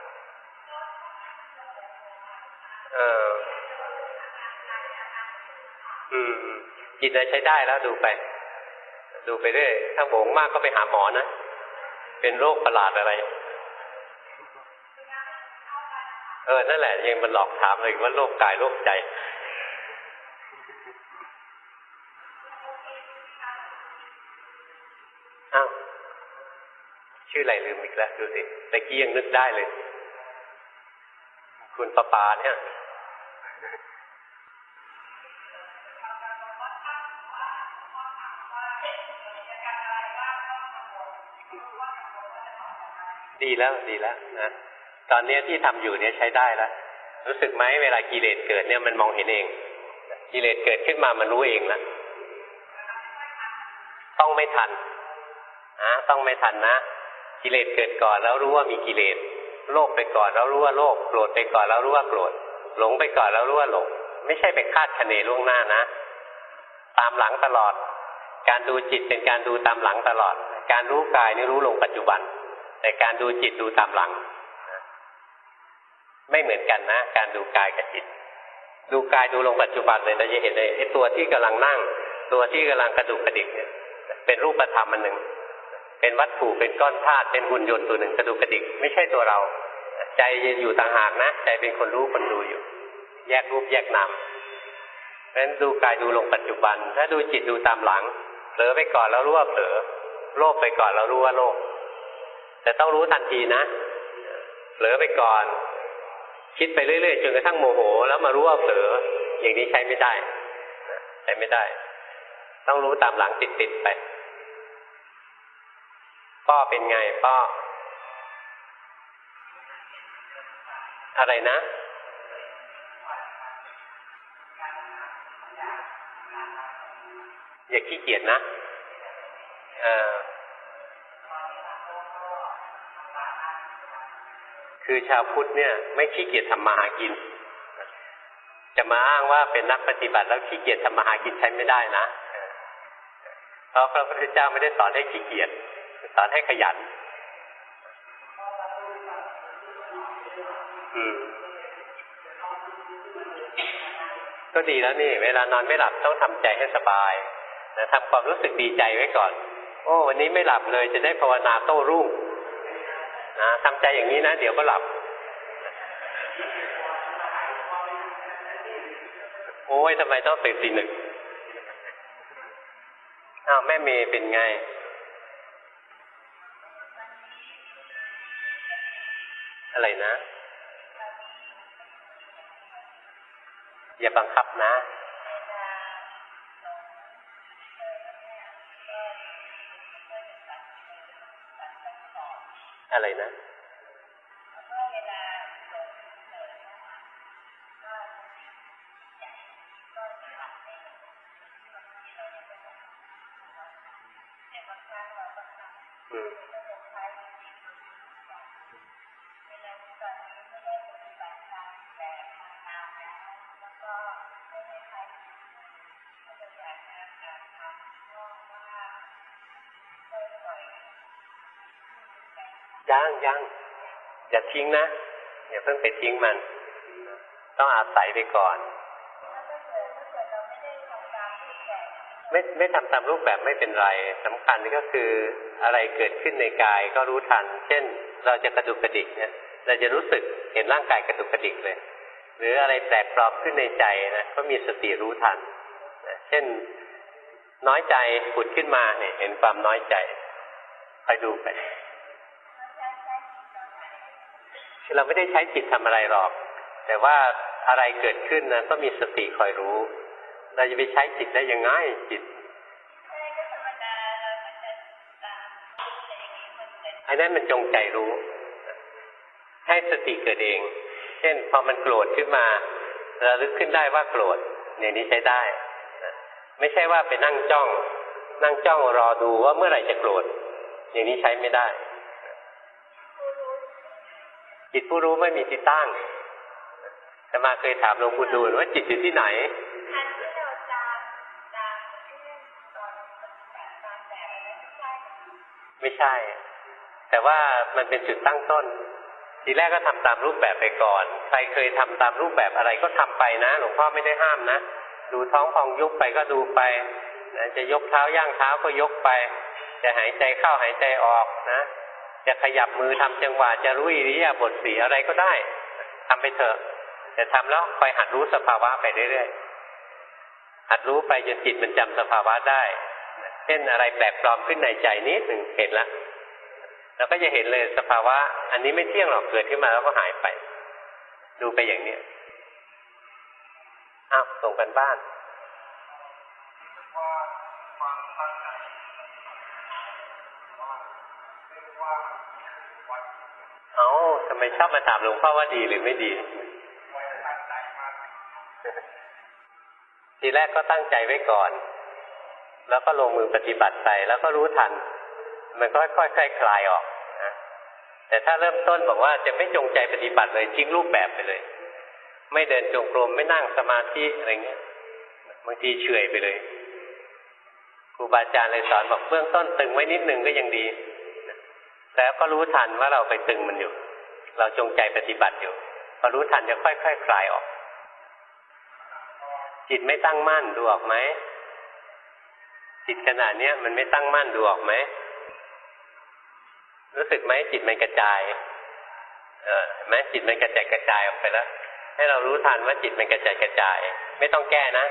S1: จิตใช้ได้แล้วดูไปเรื่อยถ้าโหงมากก็ไปหาหมอนะเป็นโรคประหลาดอะไรนั่นแหละยังมันหลอกถามเลยว่าโรคกายโรคใจอ้าวชื่ออะไรลืมอีกแล้วดูสิตะกี้ยังนึกได้เลยคุณปาเนี่ยดีแล้วนะตอนนี้ที่ทำอยู่เนี่ยใช้ได้แล้วรู้สึกไหมเวลากิเลสเกิดเนี่ยมันมองเห็นเองกิเลสเกิดขึ้นมามันรู้เองแล้วต้องไม่ทันต้องไม่ทันนะกิเลสเกิดก่อนแล้วรู้ว่ามีกิเลสโลภไปก่อนแล้วรู้ว่าโลภโกรธไปก่อนแล้วรู้ว่าโกรธหลงไปก่อนแล้วรู้ว่าหลงไม่ใช่ไปคาดคะเนล่วงหน้านะตามหลังตลอดการดูจิตเป็นการดูตามหลังตลอดการรู้กายนี่รู้ลงปัจจุบันแต่การดูจิตดูตามหลังไม่เหมือนกันนะการดูกายกับจิตดูกายดูลงปัจจุบันเลยเราจะเห็นเลยไอ้ตัวที่กำลังนั่งตัวที่กำลังกระดุกกระดิกเนี่ยเป็นรูปธรรมอันหนึ่งเป็นวัตถุเป็นก้อนธาตุเป็นหุ่นยนต์ตัวหนึ่งกระดุกกระดิกไม่ใช่ตัวเราใจอยู่ต่างหากนะใจเป็นคนรู้คนดูอยู่แยกรูปแยกนามเพราะฉะนั้นดูกายดูลงปัจจุบันถ้าดูจิตดูตามหลังเผลอไปก่อนแล้วรู้ว่าเผลอโลภไปก่อนแล้วรู้ว่าโลภแต่ต้องรู้ทันทีนะเผลอไปก่อนคิดไปเรื่อยๆจนกระทั่งโมโหแล้วมารู้ว่าเผลออย่างนี้ใช้ไม่ได้ใช้ไม่ได้ต้องรู้ตามหลังติดๆไปป้อเป็นไงป้ออะไรนะอย่าขี้เกียจนะคือชาวพุทธเนี่ยไม่ขี้เกียจทำมาหากินจะมาอ้างว่าเป็นนักปฏิบัติแล้วขี้เกียจทำมาหากินใช้ไม่ได้นะเพราะพระพุทธเจ้าไม่ได้สอนให้ขี้เกียจสอนให้ขยันก็ดีแล้วนี่เวลานอนไม่หลับต้องทำใจให้สบายนะทำความรู้สึกดีใจไว้ก่อนโอ้วันนี้ไม่หลับเลยจะได้ภาวนาโต้รุ่งนะทำใจอย่างนี้นะเดี๋ยวก็หลับโอ้ยทำไมต้องตื่นตีหนึ่งแม่เมย์เป็นไงอะไรนะอย่าบังคับนะอะไรนะยังอย่าทิ้งนะอย่าเพิ่งไปทิ้งมันต้องอาศัยไปก่อนไม่ทำตามรูปแบบไม่เป็นไรสำคัญก็คืออะไรเกิดขึ้นในกายก็รู้ทันเช่นเราจะกระดุกกระดิกเนี่ยเราจะรู้สึกเห็นร่างกายกระดุกกระดิกเลยหรืออะไรแปลกปลอมขึ้นในใจนะก็มีสติรู้ทันเช่นน้อยใจผุดขึ้นมาเนี่ยเห็นความน้อยใจคอยดูไปเราไม่ได้ใช้จิตทำอะไรหรอกแต่ว่าอะไรเกิดขึ้นนะก็มีสติคอยรู้เราจะไปใช้จิตได้ยังไงจิตไอ้นั่นมันจงใจรู้ให้สติเกิดเองเช่นพอมันโกรธขึ้นมาระลึกขึ้นได้ว่าโกรธเนี่ยนี้ใช้ได้ไม่ใช่ว่าไปนั่งจ้องรอดูว่าเมื่อไหร่จะโกรธอย่างนี้ใช้ไม่ได้จิตผู้รู้ไม่มีที่ตั้งแต่มาเคยถามหลวงปู่ดูลว่าจิตอยู่ที่ไหนไม่ใช่แต่ว่ามันเป็นจุดตั้งต้นทีแรกก็ทำตามรูปแบบไปก่อนใครเคยทำตามรูปแบบอะไรก็ทำไปนะหลวงพ่อไม่ได้ห้ามนะดูท้องพองยุบไปก็ดูไปนะจะยกเท้าย่างเท้าก็ยกไปจะหายใจเข้าหายใจออกนะจะขยับมือทำจังหวะจะรู้อิริยาบถสีอะไรก็ได้ทำไปเถอะแต่ทำแล้วคอยหัดรู้สภาวะไปเรื่อยๆหัดรู้ไปจนจิตมันจำสภาวะได้เช่นอะไรแปลกปลอมขึ้นในใจนิดหนึ่งเห็นละเราก็จะเห็นเลยสภาวะอันนี้ไม่เที่ยงหรอกเกิดขึ้นมาแล้วก็หายไปดูไปอย่างนี้ส่งกันบ้านทำไมชอบมาถามหลวงพ่อว่าดีหรือไม่ดีทีแรกก็ตั้งใจไว้ก่อนแล้วก็ลงมือปฏิบัติไปแล้วก็รู้ทันมันก็ค่อยๆคลายออกนะแต่ถ้าเริ่มต้นบอกว่าจะไม่จงใจปฏิบัติเลยทิ้งรูปแบบไปเลยไม่เดินจงกรมไม่นั่งสมาธิอะไรเงี้ยบางทีเฉื่อยไปเลยครูบาอาจารย์เลยสอนบอกเบื้องต้นตึงไว้นิดนึงก็ยังดีแล้วก็รู้ทันว่าเราไปตึงมันอยู่เราจงใจปฏิบัติอยู่พอรู้ทันจะค่อยๆคลายออกจิตไม่ตั้งมั่นดูออกไหมจิตขณะนี้มันไม่ตั้งมั่นดูออกไหมรู้สึกไหมจิตมันกระจายไหมจิตมันกระจายออกไปแล้วให้เรารู้ทันว่าจิตมันกระจายไม่ต้องแก้นะ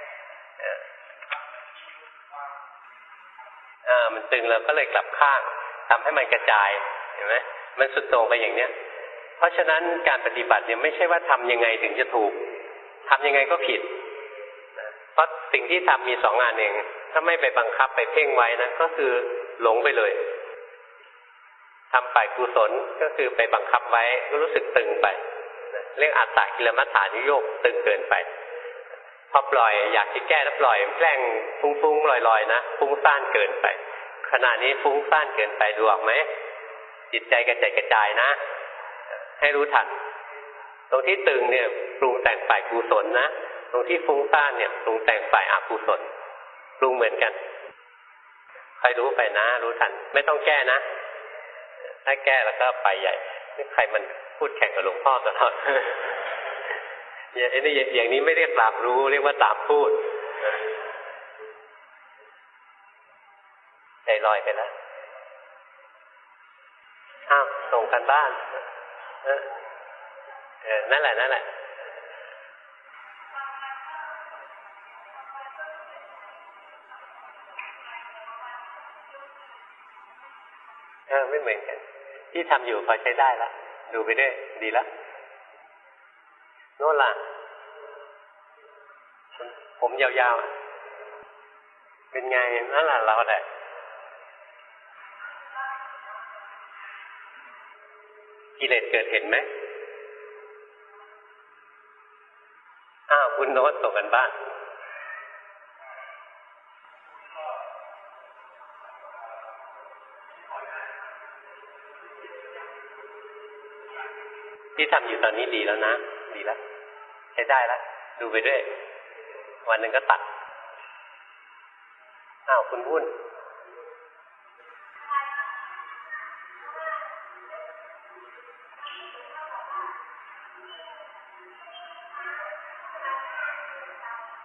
S1: มันตึงเราก็เลยกลับข้างทำให้มันกระจายเห็นไหมมันสุดโต่งไปอย่างเนี้ยเพราะฉะนั้นการปฏิบัติเนี่ยไม่ใช่ว่าทำยังไงถึงจะถูกทำยังไงก็ผิดเพราะสิ่งที่ทำมี2 งานเองถ้าไม่ไปบังคับไปเพ่งไว้นะก็คือหลงไปเลยทำฝ่ายกุศลก็คือไปบังคับไว้ก็รู้สึกตึงไปเรียกอัตตกิลมัฏฐานิโยคตึงเกินไปพอปล่อยอยากจะแก้แล้วปล่อยแกล้งฟุ้งๆลอยๆนะฟุ้งซ่านเกินไปขณะนี้ฟุ้งซ่านเกินไปดูออกไหมจิตใจกระจายนะให้รู้ทันตรงที่ตึงเนี่ยปรุงแต่งฝ่ายกุศลนะตรงที่ฟุ้งซ่านเนี่ยปรุงแต่งฝ่ายอกุศลปรุงเหมือนกันใครรู้ไปนะรู้ทันไม่ต้องแก้นะถ้าแก้แล้วก็ไปใหญ่นี่ใครมันพูดแข่งกับหลวงพ่อตลอดอย่างนี้ไม่เรียกตามรู้เรียกว่าตามพูดใจลอยไปแล้วส่งกันบ้านนั่นแหละไม่เหมือนกันที่ทำอยู่พอใช้ได้ละดูไปด้วยดีแล้วโน่นล่ะผมยาวๆเป็นไงนั่นล่ะเราแหละกิเลสเกิดเห็นไหมคุณโน้ตส่งกันบ้านที่ทำอยู่ตอนนี้ดีแล้วนะดีแล้วใช้ได้แล้วดูไปด้วยวันหนึ่งก็ตัดคุณวุ่น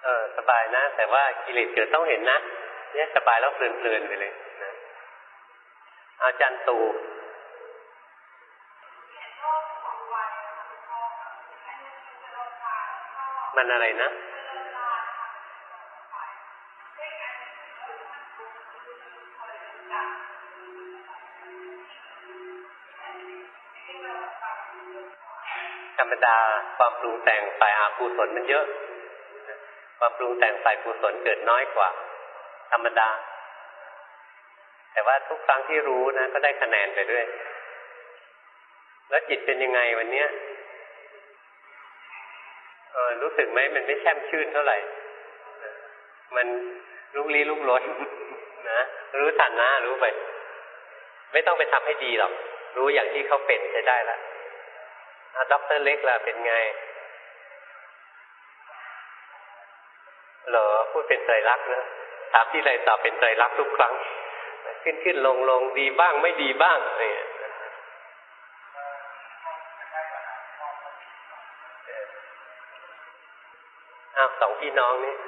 S1: สบายนะแต่ว่ากิเลสเกิดต้องเห็นนะเนี่ยสบายแล้วเพลินๆไปเลยนะเอาจันตูมันอะไรนะธรรมดาความปรุงแต่งฝ่ายอกุศลมันเยอะความปรุงแต่งฝ่ายกุศลเกิดน้อยกว่าธรรมดาแต่ว่าทุกครั้งที่รู้นะก็ได้คะแนนไปด้วยแล้วจิตเป็นยังไงวันเนี้ยรู้สึกไหมมันไม่แช่มชื่นเท่าไหร่มันลุกลี้ลุกลนนะรู้ทันนะรู้ไปไม่ต้องไปทำให้ดีหรอกรู้อย่างที่เขาเป็นใช้ได้ละด็อกเตอร์เล็กล่ะเป็นไงเหรอพูดเป็นไตรลักษณ์นะถามที่ไรตอบเป็นไตรลักษณ์ทุกครั้งขึ้นลงดีบ้างไม่ดีบ้างนี่สองพี่น้องนี่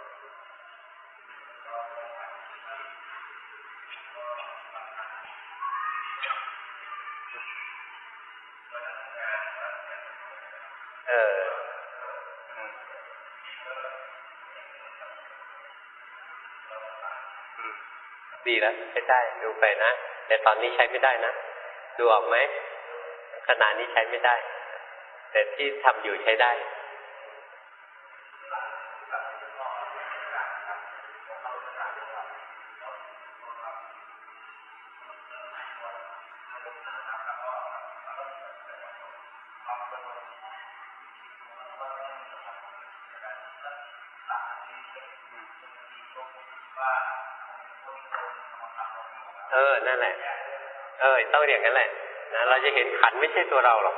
S1: ดีแล้วใช้ได้ดูไปนะแต่ตอนนี้ใช้ไม่ได้นะดูออกไหมขณะนี้ใช้ไม่ได้แต่ที่ทำอยู่ใช้ได้นั่นแหละต้องอย่างนั้นแหละนะเราจะเห็นขันไม่ใช่ตัวเราหรอก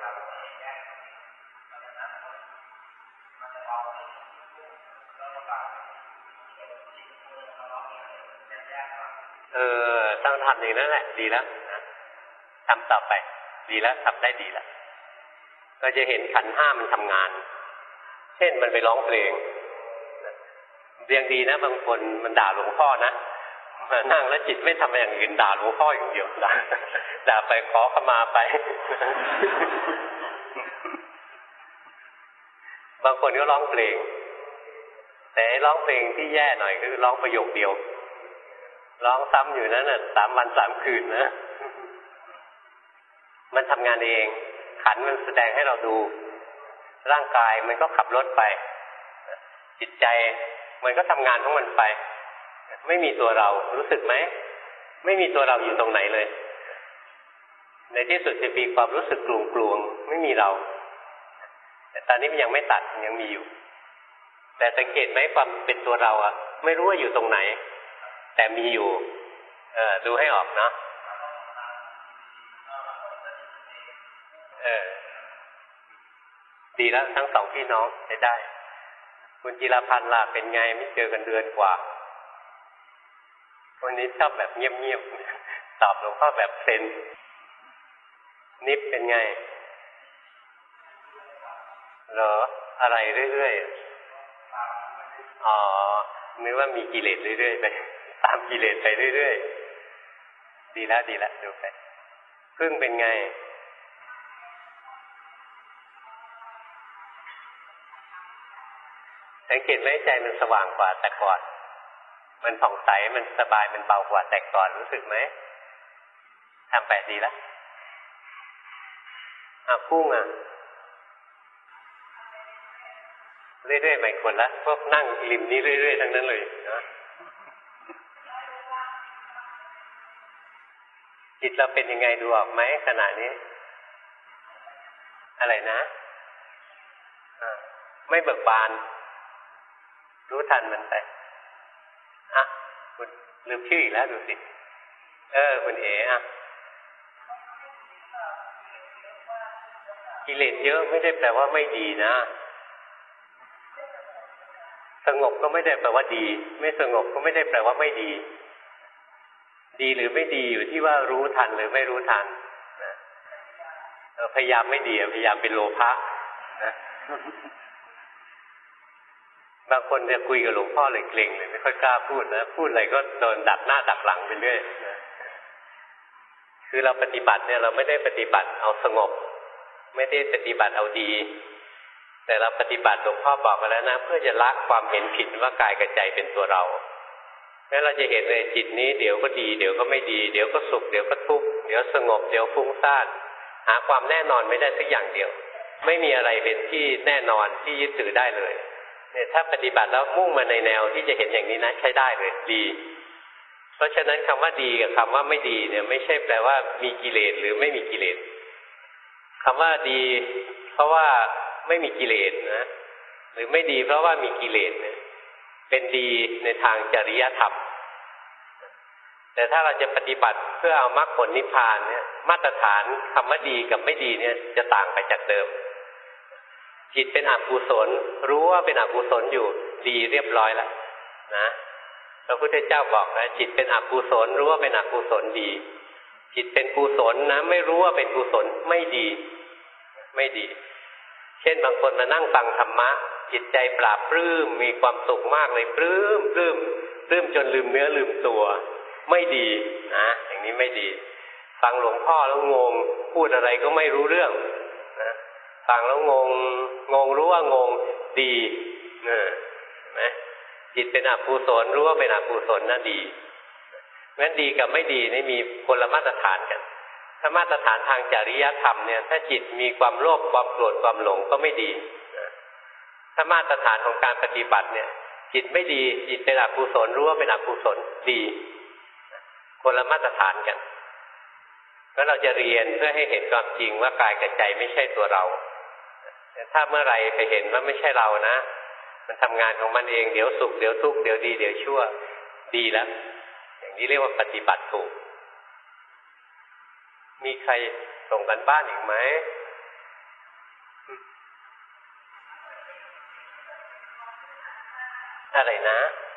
S1: ต้องทำอย่างนั้นแหละดีแล้วนะทำต่อไปดีแล้วทำได้ดีแล้วก็จะเห็นขันห้ามันทำงานเช่นมันไปร้องเพลงเรียงดีนะบางคนมันด่าหลวงพ่อนะมานั่งแล้วจิตไม่ทำอย่างอื่นด่าหลวงพ่ออย่างเดียวด่าไปขอขมาไปบางคนก็ร้องเพลงแต่ร้องเพลงที่แย่หน่อยคือร้องประโยคเดียวร้องซ้ำอยู่นั้นน่ะ3 วัน 3 คืนนะมันทำงานเองขันมันแสดงให้เราดูร่างกายมันก็ขับรถไปจิตใจมันก็ทำงานของมันไปไม่มีตัวเรารู้สึกไหมไม่มีตัวเราอยู่ตรงไหนเลยในที่สุดจะมีความรู้สึกกลวงๆไม่มีเราแต่ตอนนี้มันยังไม่ตัดยังมีอยู่แต่สังเกตไหมความเป็นตัวเราอะไม่รู้ว่าอยู่ตรงไหนแต่มีอยู่ดูให้ออกเนาะดีแล้วทั้งสองพี่น้องใช้ได้คุณจิรพันธ์ล่ะเป็นไงไม่เจอกันเดือนกว่าวันนี้ชอบแบบเงียบๆตอบหลวงพ่อแบบเซนนิฟเป็นไงเหรออะไรเรื่อยๆนึกว่ามีกิเลสเรื่อยๆไปตามกิเลสไปเรื่อยๆดีแล้วดูไปพึ่งเป็นไงสังเกตไหมใจมันสว่างกว่าแต่ก่อนมันผ่องใสมันสบายมันเบากว่าแต่ก่อนรู้สึกไหมทำไปดีแล้วกุ้งเรื่อยๆใหม่คนละพวกนั่งริมนี้เรื่อยๆทั้งนั้นเลยนะจิตเราเป็นยังไงดูออกไหมขณะนี้อะไรนะไม่เบิกบานรู้ทันมันไปคุณลืมชื่ออีกแล้วดูสิคุณเอ๋กิเลสเยอะไม่ได้แปลว่าไม่ดีนะสงบก็ไม่ได้แปลว่าดีไม่สงบก็ไม่ได้แปลว่าไม่ดีดีหรือไม่ดีอยู่ที่ว่ารู้ทันหรือไม่รู้ทันนะพยายามไม่ดีพยายามเป็นโลภะนะบางคนจะคุยกับหลวงพ่อเลยเกรงเลยไม่ค่อยกล้าพูดนะพูดอะไรก็โดนดักหน้าดักหลังไปเรื่อยนะคือเราปฏิบัติเนี่ยเราไม่ได้ปฏิบัติเอาสงบไม่ได้ปฏิบัติเอาดีแต่เราปฏิบัติหลวงพ่อบอกมาแล้วนะเพื่อจะละความเห็นผิดว่ากายกับใจเป็นตัวเรางั้นเราจะเห็นเลยจิตนี้เดี๋ยวก็ดีเดี๋ยวก็ไม่ดีเดี๋ยวก็สุขเดี๋ยวก็ทุกข์เดี๋ยวสงบเดี๋ยวฟุ้งซ่านหาความแน่นอนไม่ได้สักอย่างเดียวไม่มีอะไรเป็นที่แน่นอนที่ยึดถือได้เลยเนี่ยถ้าปฏิบัติแล้วมุ่งมาในแนวที่จะเห็นอย่างนี้นะใช้ได้เลยดีเพราะฉะนั้นคำว่าดีกับคำว่าไม่ดีเนี่ยไม่ใช่แปลว่ามีกิเลสหรือไม่มีกิเลสคำว่าดีเพราะว่าไม่มีกิเลสนะหรือไม่ดีเพราะว่ามีกิเลสเนี่ยเป็นดีในทางจริยธรรมแต่ถ้าเราจะปฏิบัติเพื่อเอามรรคผลนิพพานเนี่ยมาตรฐานคำว่าดีกับไม่ดีเนี่ยจะต่างไปจากเดิมจิตเป็นอกุศลรู้ว่าเป็นอกุศลอยู่ดีเรียบร้อยแล้วนะพระพุทธเจ้าบอกนะจิตเป็นอกุศลรู้ว่าเป็นอกุศลดีจิตเป็นกุศลนะไม่รู้ว่าเป็นกุศลไม่ดีไม่ดีเช่นบางคนมานั่งฟังธรรมะจิตใจปราบปลื้มมีความสุขมากเลยปลื้มจนลืมเนื้อลืมตัวไม่ดีนะอย่างนี้ไม่ดีฟังหลวงพ่อแล้วงงพูดอะไรก็ไม่รู้เรื่องนะฟังแล้วงงรู้ว่างงดีเห็นไหมจิตเป็นอกุศลรู้ว่าเป็นอกุศลน่ะดีงั้นดีกับไม่ดีนี่มีคนละมาตรฐานกันถ้ามาตรฐานทางจริยธรรมเนี่ยถ้าจิตมีความโลภความโกรธความหลงก็ไม่ดีถ้ามาตรฐานของการปฏิบัติเนี่ยจิตไม่ดีจิตเป็นอกุศลรู้ว่าเป็นอกุศลดีคนละมาตรฐานกันแล้วเราจะเรียนเพื่อให้เห็นความจริงว่ากายกับใจไม่ใช่ตัวเราถ้าเมื่อไรไปเห็นว่าไม่ใช่เรานะมันทำงานของมันเองเดี๋ยวสุขเดี๋ยวทุกข์เดี๋ยวดีเดี๋ยวชั่วดีแล้วอย่างนี้เรียกว่าปฏิบัติถูกมีใครส่งกันบ้านอีกไหมอะไรนะ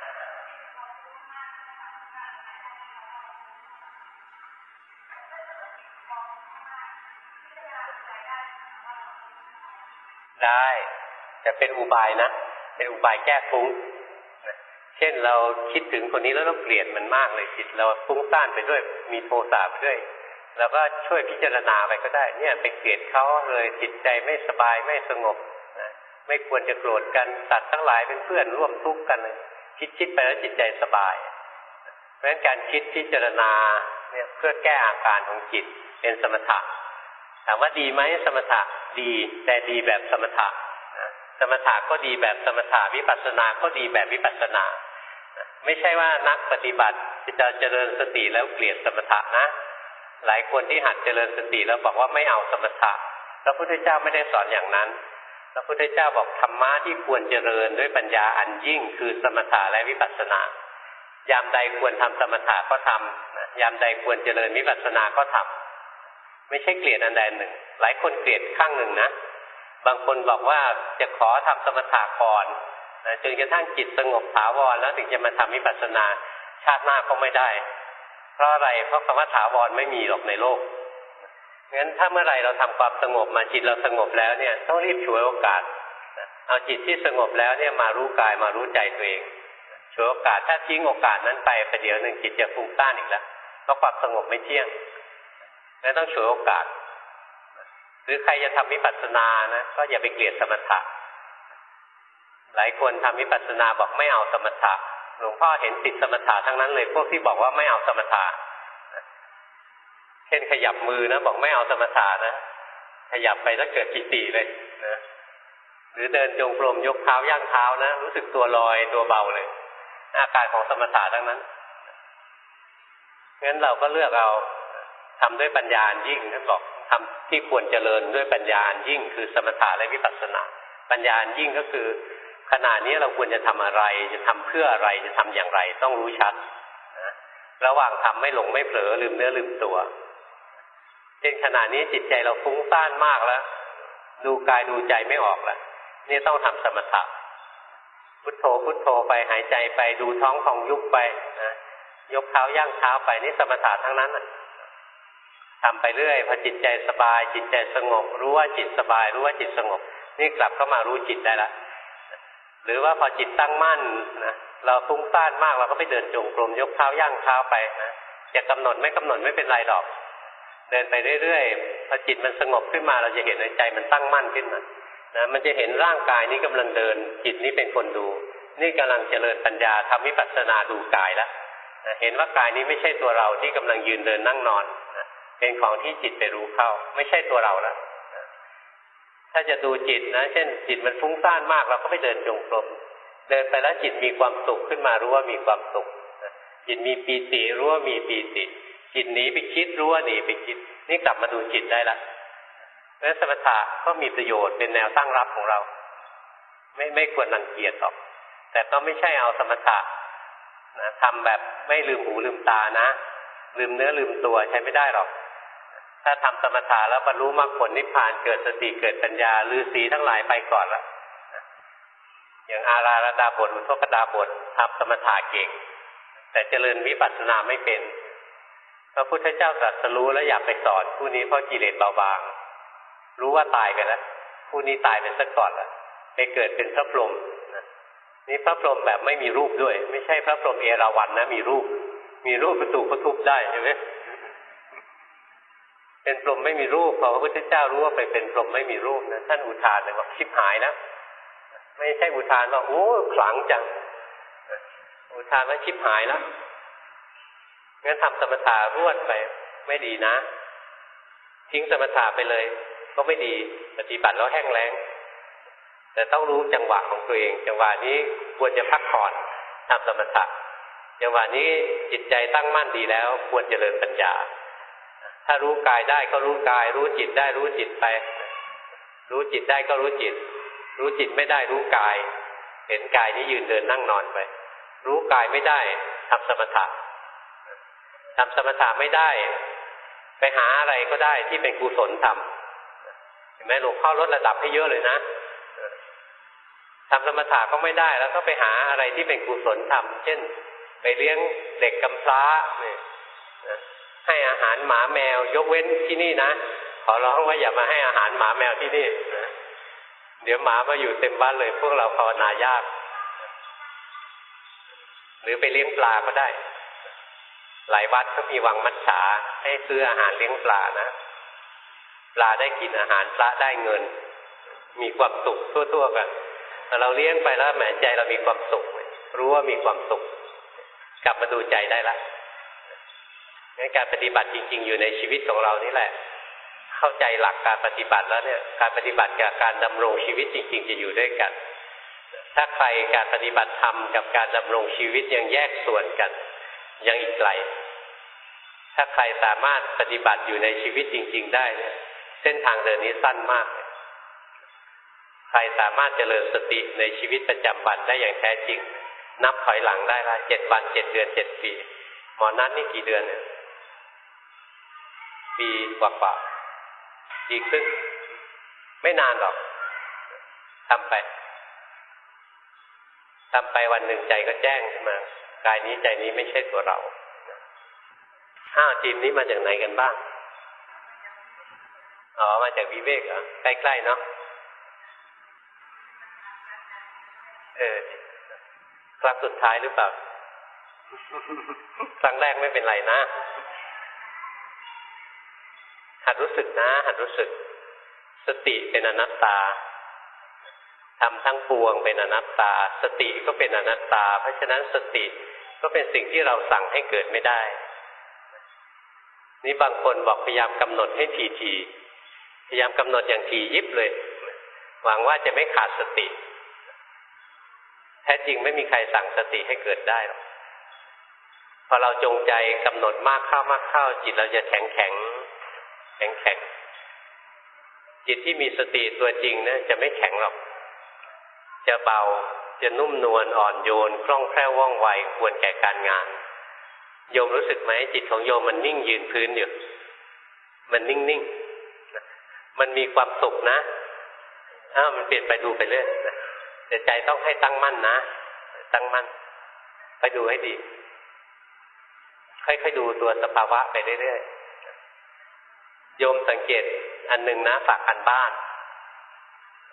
S1: ได้แต่เป็นอุบายนะเป็นอุบายแก้ฟุ้งเช่นเราคิดถึงคนนี้แล้วเราเกลียดมันมากเลยจิตเราฟุ้งซ่านไปด้วยมีโทสะไปด้วยเราก็ช่วยพิจารณาไปก็ได้เนี่ยไปเกลียดเขาเลยจิตใจไม่สบายไม่สงบนะไม่ควรจะโกรธกันสัตว์ทั้งหลายเป็นเพื่อนร่วมทุกข์กันเลยคิดไปแล้วจิตใจสบายเพราะฉะนั้นการคิดพิจารณาเนี่ยเพื่อแก้อาการของจิตเป็นสมถะถามว่าดีไหมสมถะดีแต่ดีแบบสมถะสมถะก็ดีแบบสมถะวิปัสสนาก็ดีแบบวิปัสสนาไม่ใช่ว่านักปฏิบัติจะเจริญสติแล้วเกลียดสมถะนะหลายคนที่หัดเจริญสติแล้วบอกว่าไม่เอาสมถะพระพุทธเจ้าไม่ได้สอนอย่างนั้นพระพุทธเจ้าบอกธรรมะที่ควรเจริญด้วยปัญญาอันยิ่งคือสมถะและวิปัสสนายามใดควรทำสมถะก็ทำยามใดควรเจริญวิปัสสนาก็ทำไม่ใช่เกลียดอันใดหนึ่งหลายคนเกลียดข้างหนึ่งนะบางคนบอกว่าจะขอทำสมถะก่อนจนกระทั่งจิตสงบถาวรแล้วถึงจะมาทำวิปัสสนาชาติหน้าก็ไม่ได้เพราะอะไรเพราะคำว่าถาวรไม่มีหรอกในโลกงั้นถ้าเมื่อไรเราทำความสงบมาจิตเราสงบแล้วเนี่ยต้องรีบฉวยโอกาสเอาจิตที่สงบแล้วเนี่ยมารู้กายมารู้ใจตัวเองฉวยโอกาสถ้าทิ้งโอกาสนั้นไปประเดี๋ยวนึงจิตจะฟุ้งซ่านอีกแล้วเพราะความสงบไม่เที่ยงงั้นต้องฉวยโอกาสหรือใครจะทำวิปัสสนานะก็อย่าไปเกลียดสมถะหลายคนทำวิปัสสนาบอกไม่เอาสมถะหลวงพ่อเห็นติดสมถะทั้งนั้นเลยพวกที่บอกว่าไม่เอาสมถะเช่นขยับมือนะบอกไม่เอาสมถะนะขยับไปแล้วเกิดปิติเลยนะหรือเดินจงกรมยกเท้าย่างเท้านะรู้สึกตัวลอยตัวเบาเลยอาการของสมถะทั้งนั้นงั้นเราก็เลือกเอาทำด้วยปัญญายิ่งท่านบอกทำที่ควรเจริญด้วยปัญญายิ่งคือสมถะและวิปัสสนาปัญญายิ่งก็คือขณะนี้เราควรจะทำอะไรจะทำเพื่ออะไรจะทำอย่างไรต้องรู้ชัดนะระหว่างทำไม่หลงไม่เผลอลืมเนื้อลืมตัวเช่นขณะนี้จิตใจเราฟุ้งซ่านมากแล้วดูกายดูใจไม่ออกแล้วนี่ต้องทำสมถะพุทโธพุทโธไปหายใจไปดูท้องของยุบไปนะยกเท้าย่างเท้าไปนี่สมถะทั้งนั้นนะทำไปเรื่อยพอจิตใจสบายจิตใจสงบรู้ว่าจิตสบายรู้ว่าจิตสงบนี่กลับเข้ามารู้จิตได้ละหรือว่าพอจิตตั้งมั่นนะเราฟุ้งซ่านมากเราก็ไปเดินจงกรมยกเท้าย่างเท้าไปนะจะกำหนดไม่กำหนดไม่เป็นไรหรอกเดินไปเรื่อยๆพอจิตมันสงบขึ้นมาเราจะเห็นในใจมันตั้งมั่นขึ้นมานะมันจะเห็นร่างกายนี้กำลังเดินจิตนี้เป็นคนดูนี่กำลังเจริญปัญญาทำวิปัสสนาดูกายแล้วนะเห็นว่ากายนี้ไม่ใช่ตัวเราที่กำลังยืนเดินนั่งนอนนะเป็นของที่จิตไปรู้เข้าไม่ใช่ตัวเราแล้วนะถ้าจะดูจิตนะเช่นจิตมันฟุ้งซ่านมากเราก็ไปเดินจงกรมเดินไปแล้วจิตมีความสุขขึ้นมารู้ว่ามีความสุขนะจิตมีปีติรู้ว่ามีปีติจิตหนีไปคิดรู้ว่าหนีไปคิดนี่กลับมาดูจิตได้ละเพราะฉะนั้นสมถะก็มีประโยชน์เป็นแนวตั้งรับของเราไม่ควรรังเกียจหรอกแต่ก็ไม่ใช่เอาสมถะนะทำแบบไม่ลืมหูลืมตานะลืมเนื้อลืมตัวใช้ไม่ได้หรอกถ้าทำสมถะแล้วบรรลุมรรคผลนิพพานเกิดสติเกิดปัญญาฤาษีทั้งหลายไปก่อนละอย่างอาราระดาบทอุทกดาบททำสมถะเก่งแต่เจริญวิปัสสนาไม่เป็นพระพุทธเจ้าตรัสรู้แล้วอยากไปสอนผู้นี้เพราะกิเลสเบาบางรู้ว่าตายไปแล้วผู้นี้ตายไปซะก่อนแล้วไปเกิดเป็นพระพรหมนี่พระพรหมแบบไม่มีรูปด้วยไม่ใช่พระพรหมเอราวัณนะมีรูปประตูก็ทุบได้ใช่ไหมเป็นพรหมไม่มีรูปพอพระพุทธเจ้ารู้ว่าไปเป็นพรหมไม่มีรูปนะท่านอุทานเลยว่าชิบหายนะไม่ใช่อุทานว่าโอ้ขลังจังอุทานว่าชิบหายแล้วงั้นทำสมถะรวดไปไม่ดีนะทิ้งสมถะไปเลยก็ไม่ดีปฏิบัติแล้วแห้งแล้งแต่ต้องรู้จังหวะของตัวเองจังหวะนี้ควรจะพักผ่อนทำสมถะจังหวะนี้จิตใจตั้งมั่นดีแล้วควรเจริญปัญญาถ้ารู้กายได้ก็รู้กายรู้จิตได้รู้จิตไปรู้จิตได้ก็รู้จิตรู้จิตไม่ได้รู้กายเห็นกายนี้ยืนเดินนั่งนอนไปรู้กายไม่ได้ทำสมถะทำสมถะไม่ได้ไปหาอะไรก็ได้ที่เป็นกุศลทำเห็นไหมหลวงพ่อลดระดับให้เยอะเลยนะทำสมถะก็ไม่ได้แล้วก็ไปหาอะไรที่เป็นกุศลทำเช่นไปเลี้ยงเด็กกำพร้าเนี่ยให้อาหารหมาแมวยกเว้นที่นี่นะขอร้องว่าอย่ามาให้อาหารหมาแมวที่นี่เดี๋ยวหมามาอยู่เต็มบ้านเลยพวกเราภาวนายากหรือไปเลี้ยงปลาก็ได้หลายวัดก็มีวังมัจฉาให้ซื้ออาหารเลี้ยงปลานะปลาได้กินอาหารปลาได้เงินมีความสุขทั่วๆกันแต่เราเลี้ยงไปแล้วแหมใจเรามีความสุขรู้ว่ามีความสุขกลับมาดูใจได้ละงั้นการปฏิบัติจริงๆอยู่ในชีวิตของเรานี่แหละเข้าใจหลักการปฏิบัติแล้วเนี่ยการปฏิบัติกับการดำรงชีวิตจริงๆจะอยู่ด้วยกันถ้าใครการปฏิบัติธรรมกับการดำรงชีวิตยังแยกส่วนกันยังอีกไกลถ้าใครสามารถปฏิบัติอยู่ในชีวิตจริงๆได้เนี่ยเส้นทางเดินนี้สั้นมากใครสามารถเจริญสติในชีวิตประจำวันได้อย่างแท้จริงนับถอยหลังได้ละ7 วัน 7 เดือน 7 ปีหมอนัทนี่กี่เดือนเนี่ยปีกว่าๆดีขึ้นไม่นานหรอกทำไปวันหนึ่งใจก็แจ้งขึ้นมากายนี้ใจนี้ไม่ใช่ตัวเราทีมนี้มาจากไหนกันบ้างมาจากวิเวกเหรอใกล้ๆเนาะครั้งสุดท้ายหรือเปล่าครั้งแรกไม่เป็นไรนะหัดรู้สึกนะหัดรู้สึกสติเป็นอนัตตาทำทั้งปวงเป็นอนัตตาสติก็เป็นอนัตตาเพราะฉะนั้นสติก็เป็นสิ่งที่เราสั่งให้เกิดไม่ได้นี่บางคนบอกพยายามกำหนดให้ถี่ๆพยายามกำหนดอย่างถี่ยิบเลยหวังว่าจะไม่ขาดสติแท้จริงไม่มีใครสั่งสติให้เกิดได้หรอกพอเราจงใจกำหนดมากเข้าจิตเราจะแข็งจิตที่มีสติตัวจริงนะจะไม่แข็งหรอกจะเบาจะนุ่มนวลอ่อนโยนคล่องแคล่วว่องไวควรแก่การงานโยมรู้สึกไหมจิตของโยมมันนิ่งยืนพื้นอยู่มันนิ่งๆมันมีความสุขนะมันเปลี่ยนไปดูไปเรื่อยแต่ใจต้องให้ตั้งมั่นนะตั้งมั่นไปดูให้ดีค่อยๆดูตัวสภาวะไปเรื่อยๆโยมสังเกตอันหนึ่งนะฝากกันบ้าน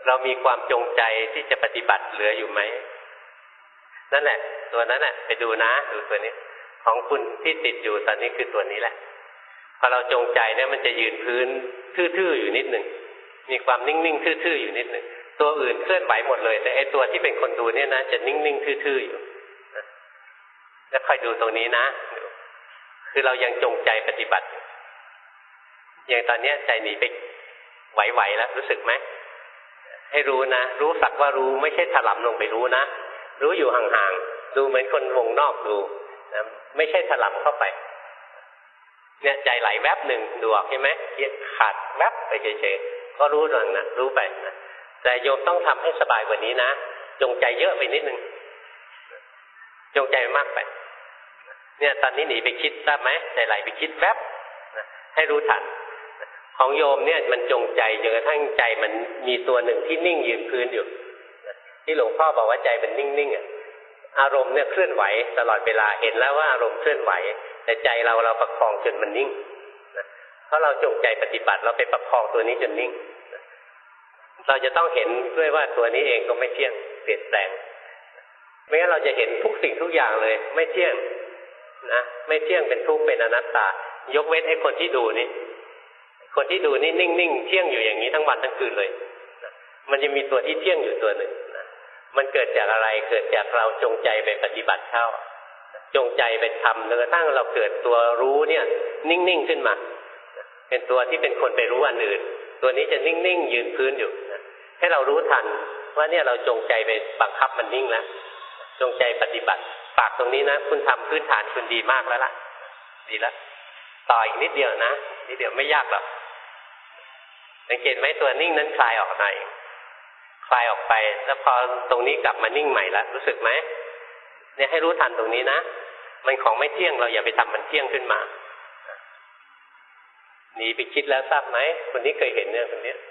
S1: เรามีความจงใจที่จะปฏิบัติเหลืออยู่ไหมนั่นแหละตัวนั้นแหละไปดูนะดูตัวนี้ของคุณที่ติดอยู่ตอนนี้คือตัวนี้แหละพอเราจงใจเนี่ยมันจะยืนพื้นทื่อๆอยู่นิดหนึ่งมีความนิ่งๆทื่อๆอยู่นิดหนึ่งตัวอื่นเคลื่อนไหวหมดเลยแต่ไอ้ตัวที่เป็นคนดูเนี่ยนะจะนิ่งๆทื่อๆอยู่แล้วคอยดูตรงนี้นะคือเรายังจงใจปฏิบัติอย่างตอนนี้ใจหนีไปไหวๆแล้วรู้สึกไหมให้รู้นะรู้สักว่ารู้ไม่ใช่ถลำลงไปรู้นะรู้อยู่ห่างๆดูเหมือนคนวงนอกดูนะไม่ใช่ถลำเข้าไปเนี่ยใจไหลแวบหนึ่งดูออกใช่ไหมขาดแวบไปเฉยๆก็รู้หน่อยนะรู้ไปนะแต่โยมต้องทำให้สบายกว่านี้นะจงใจเยอะไปนิดนึงจงใจมากไปเนี่ยตอนนี้หนีไปคิดทราบไหมใจไหลไปคิดแวบนะให้รู้ทันของโยมเนี่ยมันจงใจจนกระทั่งใจมันมีตัวหนึ่งที่นิ่งยืนพื้นอยู่ที่หลวงพ่อบอกว่าใจมันนิ่งๆอารมณ์เนี่ยเคลื่อนไหวตลอดเวลาเห็นแล้วว่าอารมณ์เคลื่อนไหวแต่ใจเราประคองจนมันนิ่งเพราะเราจงใจปฏิบัติเราไปประคองตัวนี้จนนิ่งเราจะต้องเห็นด้วยว่าตัวนี้เองก็ไม่เที่ยงเปลี่ยนแปลงไม่งั้นเราจะเห็นทุกสิ่งทุกอย่างเลยไม่เที่ยงนะไม่เที่ยงเป็นทุกข์เป็นอนัตตายกเว้นให้คนที่ดูนี่คนที่ดูนี่นิ่งๆเที่ยงอยู่อย่างนี้ทั้งวันทั้งคืนเลยมันจะมีตัวที่เที่ยงอยู่ตัวหนึ่งมันเกิดจากอะไรเกิดจากเราจงใจไปปฏิบัติเข้าจงใจไปทำจนกระทั่งเราเกิดตัวรู้เนี่ยนิ่งๆขึ้นมาเป็นตัวที่เป็นคนไปรู้อันอื่นตัวนี้จะนิ่งๆยืนพื้นอยู่ให้เรารู้ทันว่าเนี่ยเราจงใจไปบังคับมันนิ่งแล้วจงใจปฏิบัติฝากตรงนี้นะคุณทำพื้นฐานคุณดีมากแล้วล่ะดีแล้วต่ออีกนิดเดียวนะนิดเดียวไม่ยากหรอกสังเกตไหมตัวนิ่งนั้นคลายออกหน่อยคลายออกไปแล้วพอตรงนี้กลับมานิ่งใหม่แล้วรู้สึกไหมเนี่ยให้รู้ทันตรงนี้นะมันของไม่เที่ยงเราอย่าไปทำมันเที่ยงขึ้นมาหนีไปคิดแล้วทราบไหมคนนี้เคยเห็นเนี่ยคนนี้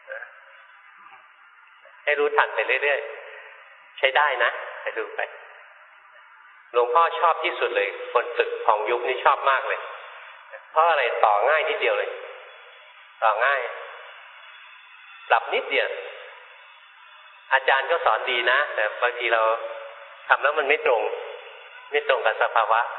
S1: ให้รู้ทันไปเรื่อยๆใช้ได้นะไปดูไปหลวงพ่อชอบที่สุดเลยคนฝึกของยุคนี้ชอบมากเลยเพราะอะไรต่อง่ายนิดเดียวเลยต่อง่ายปรับนิดเดียวอาจารย์ก็สอนดีนะแต่บางทีเราทำแล้วมันไม่ตรงกับสภาวะ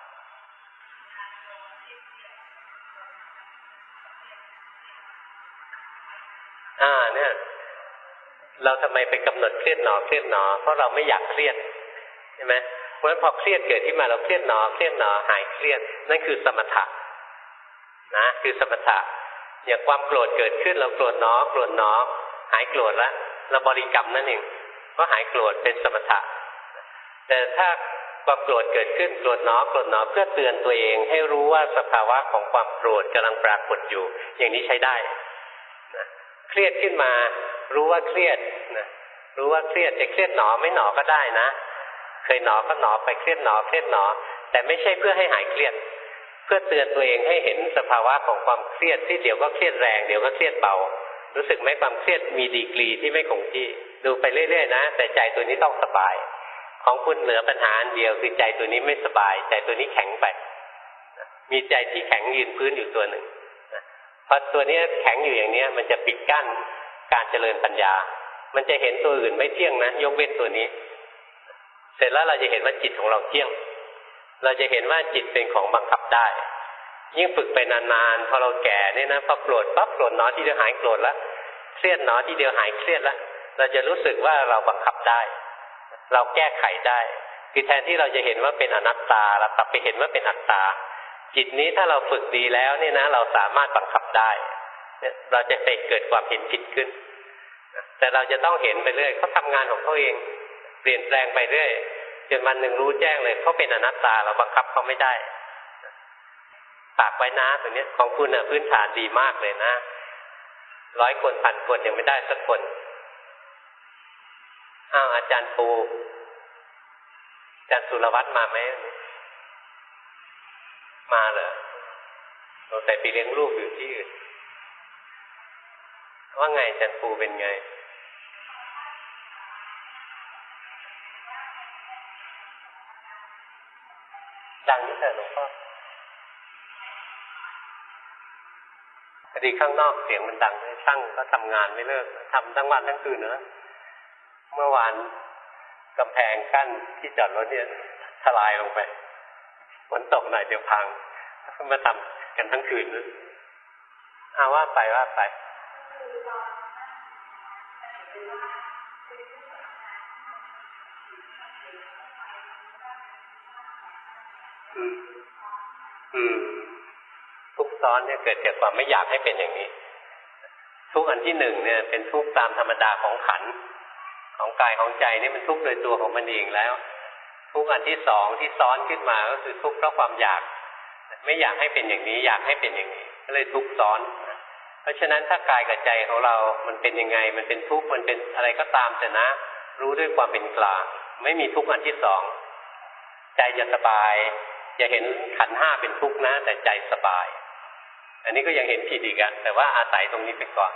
S1: เนี่ยเราทำไมไปกำหนดเครียดหนอเพราะเราไม่อยากเครียดใช่ไหมเพราะฉะนั้นพอเครียดเกิดที่มาเราเครียดหนอหายเครียดนั่นคือสมถะนะคือสมถะอย่างความโกรธเกิดขึ้นเราโกรธหนอหายโกรธแล้วเราบริกรรมนั่นเองก็หายโกรธเป็นสมถะแต่ถ้าความโกรธเกิดขึ้นโกรธหนอเพื่อเตือนตัวเองให้รู้ว่าสภาวะของความโกรธกำลังปรากฏอยู่อย่างนี้ใช้ได้นะเครียดขึ้นมารู้ว่าเครียดนะรู้ว่าเครียดจะเครียดหนอไม่หนอก็ได้นะเคยหนอก็หนอไปเครียดหนอแต่ไม่ใช่เพื่อให้หายเครียดเพื่อเตือนตัวเองให้เห็นสภาวะของความเครียดที่เดี๋ยวก็เครียดแรงเดี๋ยวก็เครียดเบารู้สึกไหมความเครียดมีดีกรีที่ไม่คงที่ดูไปเรื่อยๆนะแต่ใจตัวนี้ต้องสบายของคุณเหลือปัญหาอันเดียวคือใจตัวนี้ไม่สบายใจตัวนี้แข็งไปมีใจที่แข็งยืนพื้นอยู่ตัวหนึ่งพอตัวนี้แข็งอยู่อย่างนี้มันจะปิดกั้นการเจริญปัญญามันจะเห็นตัวอื่นไม่เที่ยงนะยกเว้นตัวนี้เสร็จแล้วเราจะเห็นว่าจิตของเราเที่ยงเราจะเห็นว่าจิตเป็นของบังคับได้ยิ่งฝึกไปนานๆพอเราแก่เนี่ยนะพอโกรธปั๊บโกรธหนอที่เดียวหายโกรธแล้วเครียดหนอที่เดียวหายเครียดแล้วเราจะรู้สึกว่าเราบังคับได้เราแก้ไขได้คือแทนที่เราจะเห็นว่าเป็นอนัตตาเรากลับไปเห็นว่าเป็นอัตตาจิตนี้ถ้าเราฝึกดีแล้วเนี่ยนะเราสามารถบังคับได้เราจะเกิดความเห็นผิดขึ้นแต่เราจะต้องเห็นไปเรื่อยเขาทำงานของเขาเองเปลี่ยนแปลงไปเรื่อยจนวันหนึ่งรู้แจ้งเลยเขาเป็นอนัตตาเราบังคับเขาไม่ได้ฝากไว้นะตัวนี้ของคุณพื้นฐานดีมากเลยนะ100 คน1,000 คนยังไม่ได้สักคนอาจารย์ปูอาจารย์สุรวัตรมาไหมมาเหรอแต่ไปเลี้ยงลูกอยู่ที่อื่นว่าไงอาจารย์ปูเป็นไงดังนี่เถอะหลวงพ่ออดีข้างนอกเสียงมันดังช่างก็ทำงานไม่เลิกทำทั้งวันทั้งคืนนะเมื่อวานกำแพงกั้นที่จอดรถเนี่ยทลายลงไปฝนตกหน่อยเดี๋ยวพังมาทำกันทั้งคืนนะว่าไปทุกข์ซ้อนเนี่ยเกิดจากความไม่อยากให้เป็นอย่างนี้ทุกข์อันที่หนึ่งเนี่ยเป็นทุกข์ตามธรรมดาของขันธ์ของกายของใจนี่มันทุกข์โดยตัวของมันเองแล้วทุกข์อันที่สองที่ซ้อนขึ้นมาก็คือทุกข์เพราะความอยากไม่อยากให้เป็นอย่างนี้อยากให้เป็นอย่างนี้ก็เลยทุกข์ซ้อนเพราะฉะนั้นถ้ากายกับใจของเรามันเป็นยังไงมันเป็นทุกข์มันเป็นอะไรก็ตามแต่นะรู้ด้วยความเป็นกลางไม่มีทุกข์อันที่สองใจจะสบายจะเห็นขันธ์ห้าเป็นทุกข์นะแต่ใจสบายอันนี้ก็ยังเห็นผิดอีกอะแต่ว่าอาศัยตรงนี้ไปก่อน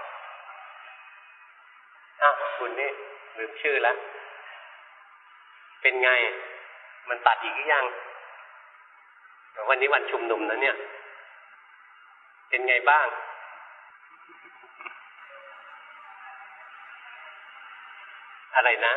S1: คุณนี่ลืมชื่อแล้วเป็นไงมันตัดอีกหรือยังวันนี้วันชุมนุมนะเนี่ยเป็นไงบ้างอะไรนะ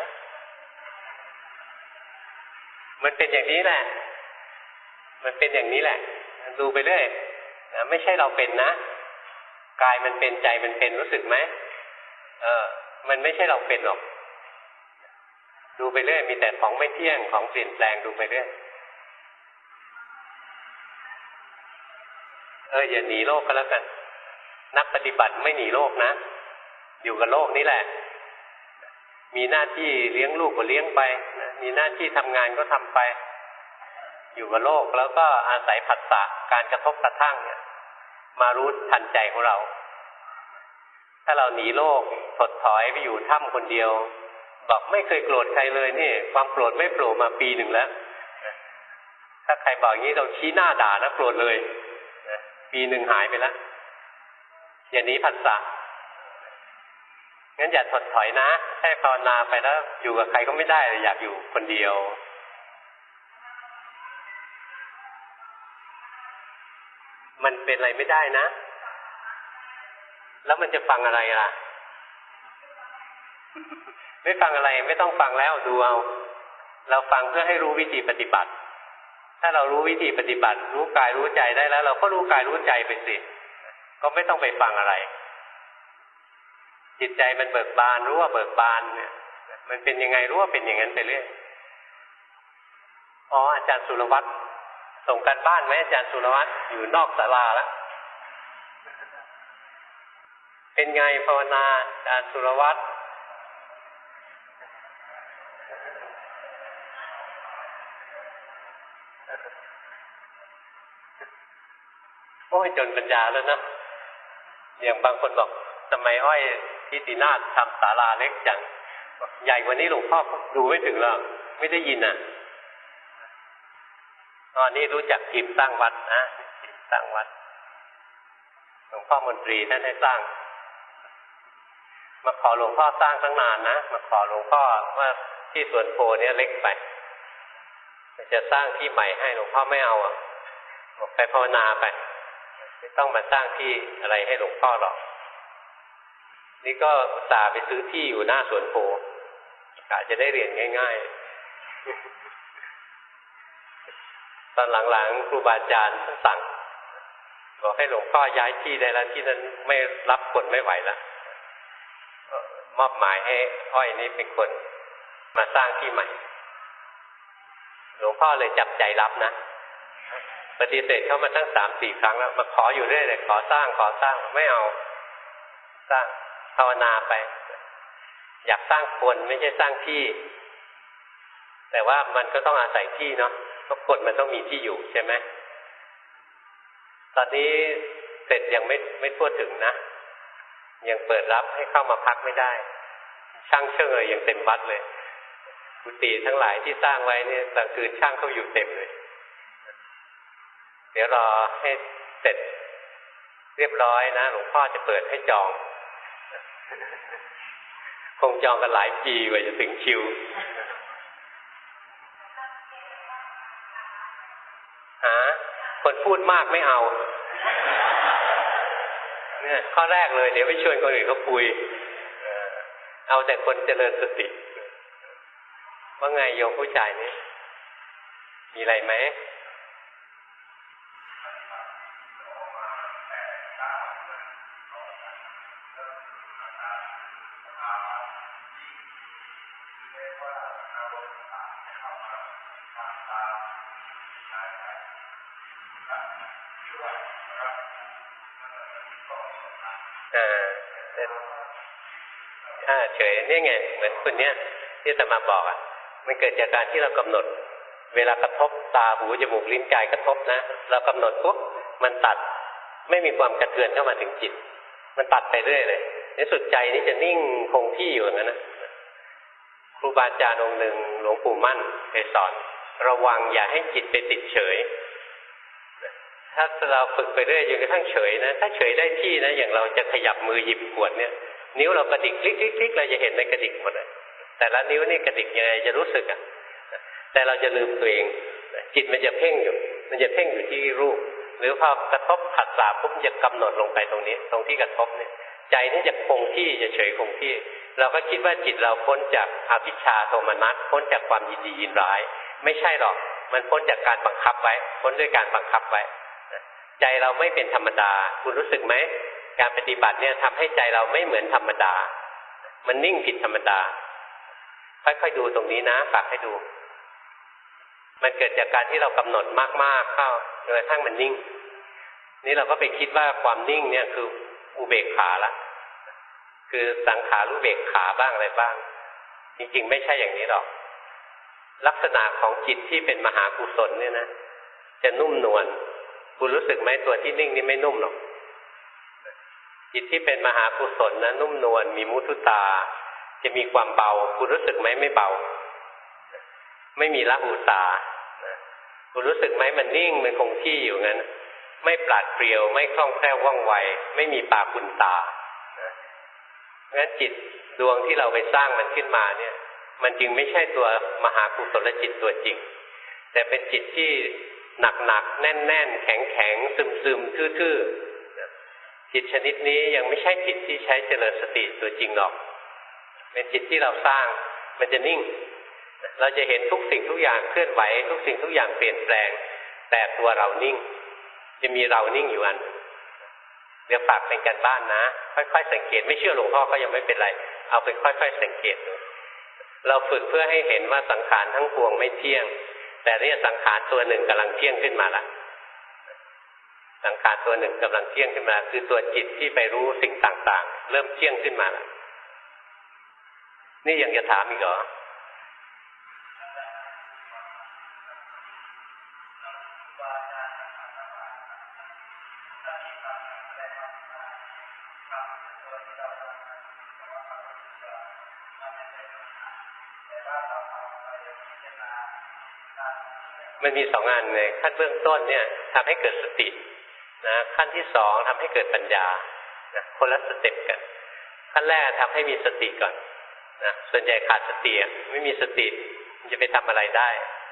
S1: มันเป็นอย่างนี้แหละมันเป็นอย่างนี้แหละดูไปเรื่อยนะไม่ใช่เราเป็นนะกายมันเป็นใจมันเป็นรู้สึกไหมมันไม่ใช่เราเป็นหรอกดูไปเรื่อยมีแต่ของไม่เที่ยงของเปลี่ยนแปลงดูไปเรื่อยอย่าหนีโลกก็แล้วกันนักปฏิบัติไม่หนีโลกนะอยู่กับโลกนี้แหละมีหน้าที่เลี้ยงลูกก็เลี้ยงไปมีหน้าที่ทำงานก็ทำไปอยู่กับโลกแล้วก็อาศัยผัสสะการกระทบกระทั่งเนี่ยมารู้ทันใจของเราถ้าเราหนีโลกถดถอยไปอยู่ถ้ำคนเดียวบอกไม่เคยโกรธใครเลยนี่ความโกรธไม่โผล่มาปีหนึ่งแล้วถ้าใครบอกอย่างนี้เราชี้หน้าด่านะโกรธเลยปีหนึ่งหายไปแล้วอย่าหนีผัสสะงั้นอย่าถดถอยนะแค่ภาวนาไปแล้วอยู่กับใครก็ไม่ได้อยากอยู่คนเดียวมันเป็นอะไรไม่ได้นะแล้วมันจะฟังอะไรล่ะไม่ฟังอะไรไม่ต้องฟังแล้วดูเอาเราฟังเพื่อให้รู้วิธีปฏิบัติถ้าเรารู้วิธีปฏิบัติรู้กายรู้ใจได้แล้วเราก็รู้กายรู้ใจไปสิก็ไม่ต้องไปฟังอะไรจิตใจมันเบิกบานรู้ว่าเบิกบานเนี่ยมันเป็นยังไงรู้ว่าเป็นอย่างนั้นไปเรื่อยอาจารย์สุรวัตรส่งกันบ้านไหมอาจารย์สุรวัตรอยู่นอกศาลาแล้วเป็นไงภาวนาอาจารย์สุรวัตรจนปัญญาแล้วนะอย่างบางคนบอกทำไมอ้อยทิตินาถทำศาลาเล็กจังใหญ่กว่านี้หลวงพ่อดูไม่ถึงแล้วไม่ได้ยินนี่รู้จักกิจสร้างวัดนะกิจสร้างวัดหลวงพ่อมนตรีท่านให้สร้างมาขอหลวงพ่อสร้างตั้งนานนะมาขอหลวงพ่อว่าที่สวนโพเนี่ยเล็กไปจะสร้างที่ใหม่ให้หลวงพ่อไม่เอาบอกไปภาวนาไปไม่ต้องมาสร้างที่อะไรให้หลวงพ่อหรอกนี่ก็อุตส่าห์ไปซื้อที่อยู่หน้าสวนโพกะจะได้เรียนง่ายๆตอนหลังๆครูบาอาจารย์ท่านสั่งบอกให้หลวงพ่อย้ายที่ได้แล้วที่นั้นไม่รับคนไม่ไหวแล้วมอบหมายให้อ้อยนี่เป็นคนมาสร้างที่ใหม่หลวงพ่อเลยจับใจรับนะปฏิเสธเข้ามาตั้ง 3-4 ครั้งแล้วมาขออยู่เรื่อยเลยขอสร้างไม่เอาสร้างภาวนาไปอยากสร้างคนไม่ใช่สร้างที่แต่ว่ามันก็ต้องอาศัยที่เนาะเพราะคนมันต้องมีที่อยู่ใช่ไหมตอนนี้เสร็จยังไม่ทั่วถึงนะยังเปิดรับให้เข้ามาพักไม่ได้ช่างเชิงเลยยังเต็มวัดเลยกุฏิทั้งหลายที่สร้างไว้เนี่ยกลางคืนช่างเขาอยู่เต็มเลยเดี๋ยวรอให้เสร็จเรียบร้อยนะหลวงพ่อจะเปิดให้จองคงจองกันหลายปีกว่าจะถึงคิวคนพูดมากไม่เอานเนี่ยข้อแรกเลยเดี๋ยวไปชวนคนอื่นเขาคุยเอาแต่คนเจริญสติว่าไงโยมผู้ชายนี่มีอะไรไหมเฉยนี่ไงเหมือนคนเนี้ยที่อาตมาบอกมันเกิดจากการที่เรากำหนดเวลากระทบตาหูจมูกลิ้นกายกระทบนะเรากำหนดปุ๊บมันตัดไม่มีความกระเทือนเข้ามาถึงจิตมันตัดไปเรื่อยเลยในสุดใจนี้จะนิ่งคงที่อยู่อย่างนั้นนะครูบาอาจารย์องค์หนึ่งหลวงปู่มั่นเคยสอนระวังอย่าให้จิตไปติดเฉยถ้าเราฝึกไปเรื่อยจนกระทั่งเฉยนะถ้าเฉยได้ที่นะอย่างเราจะขยับมือหยิบขวดเนี่ยนิ้วเรากระดิกคลิกๆเราจะเห็นในกระดิกหมดเลยแต่ละนิ้วนี่กระดิกยังไงจะรู้สึกแต่เราจะลืมตัวเองจิตมันจะเพ่งอยู่ที่รูปหรือพอกระทบผัสสะปุ๊บจะกำหนดลงไปตรงนี้ตรงที่กระทบเนี่ยใจนี่จะคงที่จะเฉยคงที่เราก็คิดว่าจิตเราพ้นจากอภิชฌาโทมนัสพ้นจากความยินดียินร้ายไม่ใช่หรอกมันพ้นจากการบังคับไว้พ้นด้วยการบังคับไว้ใจเราไม่เป็นธรรมดาคุณรู้สึกไหมการปฏิบัติเนี่ยทำให้ใจเราไม่เหมือนธรรมดามันนิ่งผิดธรรมดาค่อยๆดูตรงนี้นะฝากให้ดูมันเกิดจากการที่เรากำหนดมากๆเข้าจนกระทั่งมันนิ่งนี่เราก็ไปคิดว่าความนิ่งเนี่ยคืออุเบกขาละคือสังขารุเบกขาบ้างอะไรบ้างจริงๆไม่ใช่อย่างนี้หรอกลักษณะของจิตที่เป็นมหากุศลเนี่ยนะจะนุ่มนวลคุณรู้สึกไหมตัวที่นิ่งนี่ไม่นุ่มหรอกจิตที่เป็นมหากุศลนะนุ่มนวลมีมุทุตาจะมีความเบาคุณรู้สึกไหมไม่เบาไม่มีละหุตาคุณรู้สึกไหมมันนิ่งมันคงที่อยู่งั้นไม่ปราดเปรียวไม่คล่องแคล่วว่องไวไม่มีปากุณตางั้นจิตดวงที่เราไปสร้างมันขึ้นมาเนี่ยมันจึงไม่ใช่ตัวมหากุศลจิตตัวจริงแต่เป็นจิตที่หนักๆแน่นๆแข็งๆซึมๆทื่อๆจิตชนิดนี้ยังไม่ใช่จิตที่ใช้เจริญสติตัวจริงหรอกเป็นจิตที่เราสร้างมันจะนิ่งเราจะเห็นทุกสิ่งทุกอย่างเคลื่อนไหวทุกสิ่งทุกอย่างเปลี่ยนแปลงแต่ตัวเรานิ่งจะมีเรานิ่งอยู่อันเดี๋ยวฝากเป็นการบ้านนะค่อยๆสังเกตไม่เชื่อหลวงพ่อก็ยังไม่เป็นไรเอาไปค่อยๆสังเกตดูเราฝึกเพื่อให้เห็นว่าสังขารทั้งปวงไม่เที่ยงแต่นี่สังขารตัวหนึ่งกำลังเที่ยงขึ้นมาละสังขารตัวหนึ่งกำลังเที่ยงขึ้นมาคือตัวจิตที่ไปรู้สิ่งต่างๆเริ่มเที่ยงขึ้นมาละนี่ยังจะถามอีกเหรอมันมีสองอันเลยขั้นเบื้องต้นเนี่ยทำให้เกิดสตินะขั้นที่สองทำให้เกิดปัญญานะคนละสเต็ปกันขั้นแรกทำให้มีสติก่อนนะส่วนใหญ่ขาดสติไม่มีสติมันจะไปทำอะไรได้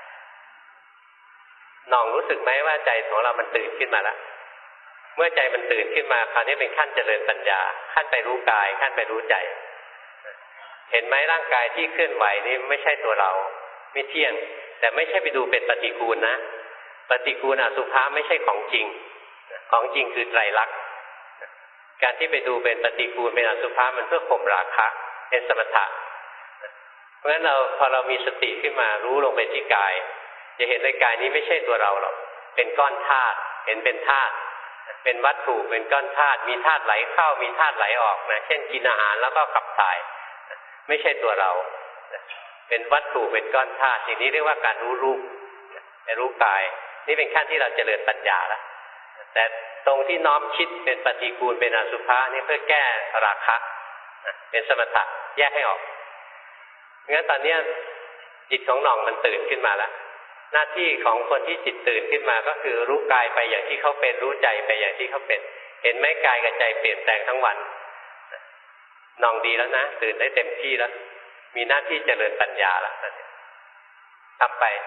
S1: น้องรู้สึกไหมว่าใจของเรามันตื่นขึ้นมาแล้วเมื่อใจมันตื่นขึ้นมาคราวนี้เป็นขั้นเจริญปัญญาขั้นไปรู้กายขั้นไปรู้ใจเห็นไหมร่างกายที่เคลื่อนไหวนี่ไม่ใช่ตัวเราไม่เที่ยงแต่ไม่ใช่ไปดูเป็นปฏิกูลนะปฏิกูลอสุภะไม่ใช่ของจริงของจริงคือไตรลักษณ์การที่ไปดูเป็นปฏิกูลเป็นอสุภะมันเพื่อข่มราคะเป็นสมถะเพราะฉะนั้นพอเรามีสติขึ้นมารู้ลงไปที่กายจะเห็นในกายนี้ไม่ใช่ตัวเราหรอกเป็นก้อนธาตุเห็นเป็นธาตุเป็นวัตถุเป็นก้อนธาตุมีธาตุไหลเข้ามีธาตุไหลออกนะเช่นกินอาหารแล้วก็ขับถ่ายไม่ใช่ตัวเราเป็นวัตถุเป็นก้อนธาตุอย่างนี้เรียกว่าการรู้รูปรู้กายนี่เป็นขั้นที่เราเจริญปัญญาแล้วแต่ตรงที่น้อมคิดเป็นปฏิกูลเป็นอสุภะนี่เพื่อแก้ราคะเป็นสมถะแยกให้ออกงั้นตอนนี้จิตของหน่องมันตื่นขึ้นมาแล้วหน้าที่ของคนที่จิตตื่นขึ้นมาก็คือรู้กายไปอย่างที่เขาเป็นรู้ใจไปอย่างที่เขาเป็นเห็นไหมกายกับใจเปลี่ยนแปลงทั้งวันหน่องดีแล้วนะตื่นได้เต็มที่แล้วมีหน้าที่เจริญปัญญาแล้วทำไป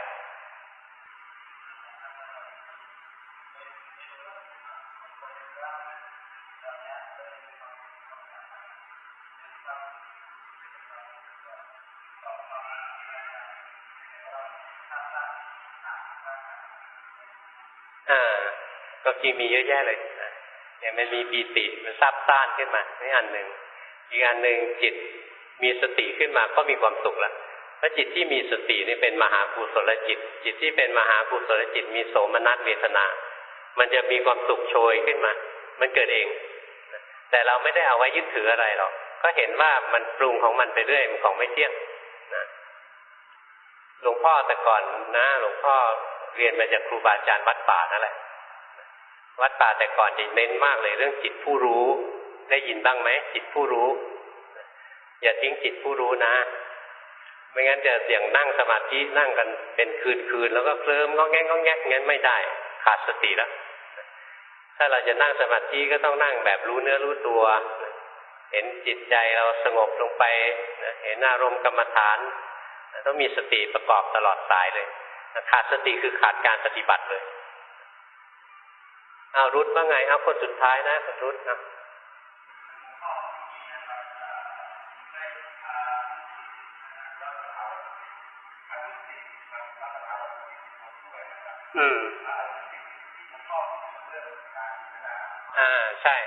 S1: ก็จริงมีเยอะแยะเลยเนี่ยมันมีปีติมันซับซ่านขึ้นมานี่อันหนึ่งอีกอันหนึ่งจิตมีสติขึ้นมาก็มีความสุขละเพราะจิตที่มีสตินี่เป็นมหากุศลจิตจิตที่เป็นมหากุศลจิตมีโสมนัสเวทนามันจะมีความสุขโชยขึ้นมามันเกิดเองแต่เราไม่ได้เอาไว้ยึดถืออะไรหรอกก็เห็นว่ามันปรุงของมันไปเรื่อยมันของไม่เที่ยงนะหลวงพ่อแต่ก่อนนะหลวงพ่อเรียนมาจากครูบาอาจารย์วัดป่านั่นแหละวัดป่าแต่ก่อนจะเน้นมากเลยเรื่องจิตผู้รู้ได้ยินบ้างไหมจิตผู้รู้อย่าทิ้งจิตผู้รู้นะไม่งั้นจะอย่างนั่งสมาธินั่งกันเป็นคืนแล้วก็เคลิ้มงอแงงั้นไม่ได้ขาดสติแล้วถ้าเราจะนั่งสมาธิก็ต้องนั่งแบบรู้เนื้อรู้ตัวเห็นจิตใจเราสงบลงไปเห็นอารมณ์กรรมฐานต้องมีสติประกอบตลอดสายเลยขาดสติคือขาดการปฏิบัติเลยเอารุดว่าไงเอาคนสุดท้ายนะคนรุดนะใช่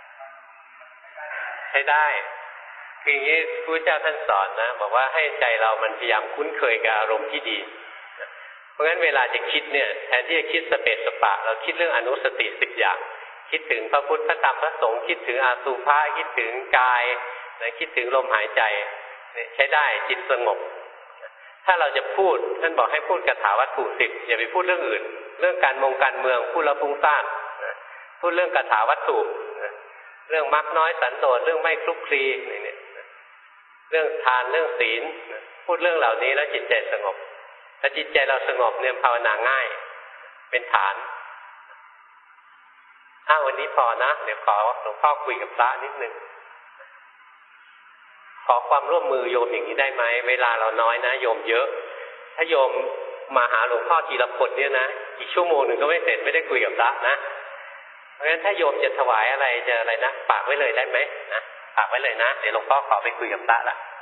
S1: ใช้ได้คืออย่างนี้พระเจ้าท่านสอนนะบอกว่าให้ใจเรามันพยายามคุ้นเคยกับอารมณ์ที่ดีเพราะงั้นเวลาจะคิดเนี่ยแทนที่จะคิดสเปสสปะเราคิดเรื่องอนุสติ10อย่างคิดถึงพระพุทธพระธรรมพระสงฆ์คิดถึงอาสุภะคิดถึงกายคิดถึงลมหายใจเนี่ยใช้ได้จิตสงบถ้าเราจะพูดท่านบอกให้พูดคาถาวัตถุ10อย่าไปพูดเรื่องอื่นเรื่องการเมืองพูดแล้วฟุ้งซ่านพูดเรื่องคาถาวัตถุเรื่องมรรคน้อยสันโดษเรื่องไม่คลุกคลีเนี่ยเรื่องทานเรื่องศีลพูดเรื่องเหล่านี้แล้วจิตใจสงบถ้าจิตใจเราสงบเนี่ยภาวนาง่ายเป็นฐานวันนี้พอนะเดี๋ยวขอหลวงพ่อคุยกับพระนิดนึงขอความร่วมมือโยมอย่างนี้ได้ไหมเวลาเราน้อยนะโยมเยอะถ้าโยมมาหาหลวงพ่อทีละคนเนี่ยนะอีกชั่วโมงหนึ่งก็ไม่เสร็จไม่ได้คุยกับพระนะเพราะฉะนั้นถ้าโยมจะถวายอะไรจะอะไรนะฝากไว้เลยได้ไหมนะฝากไว้เลยนะเดี๋ยวหลวงพ่อขอไปคุยกับพระละ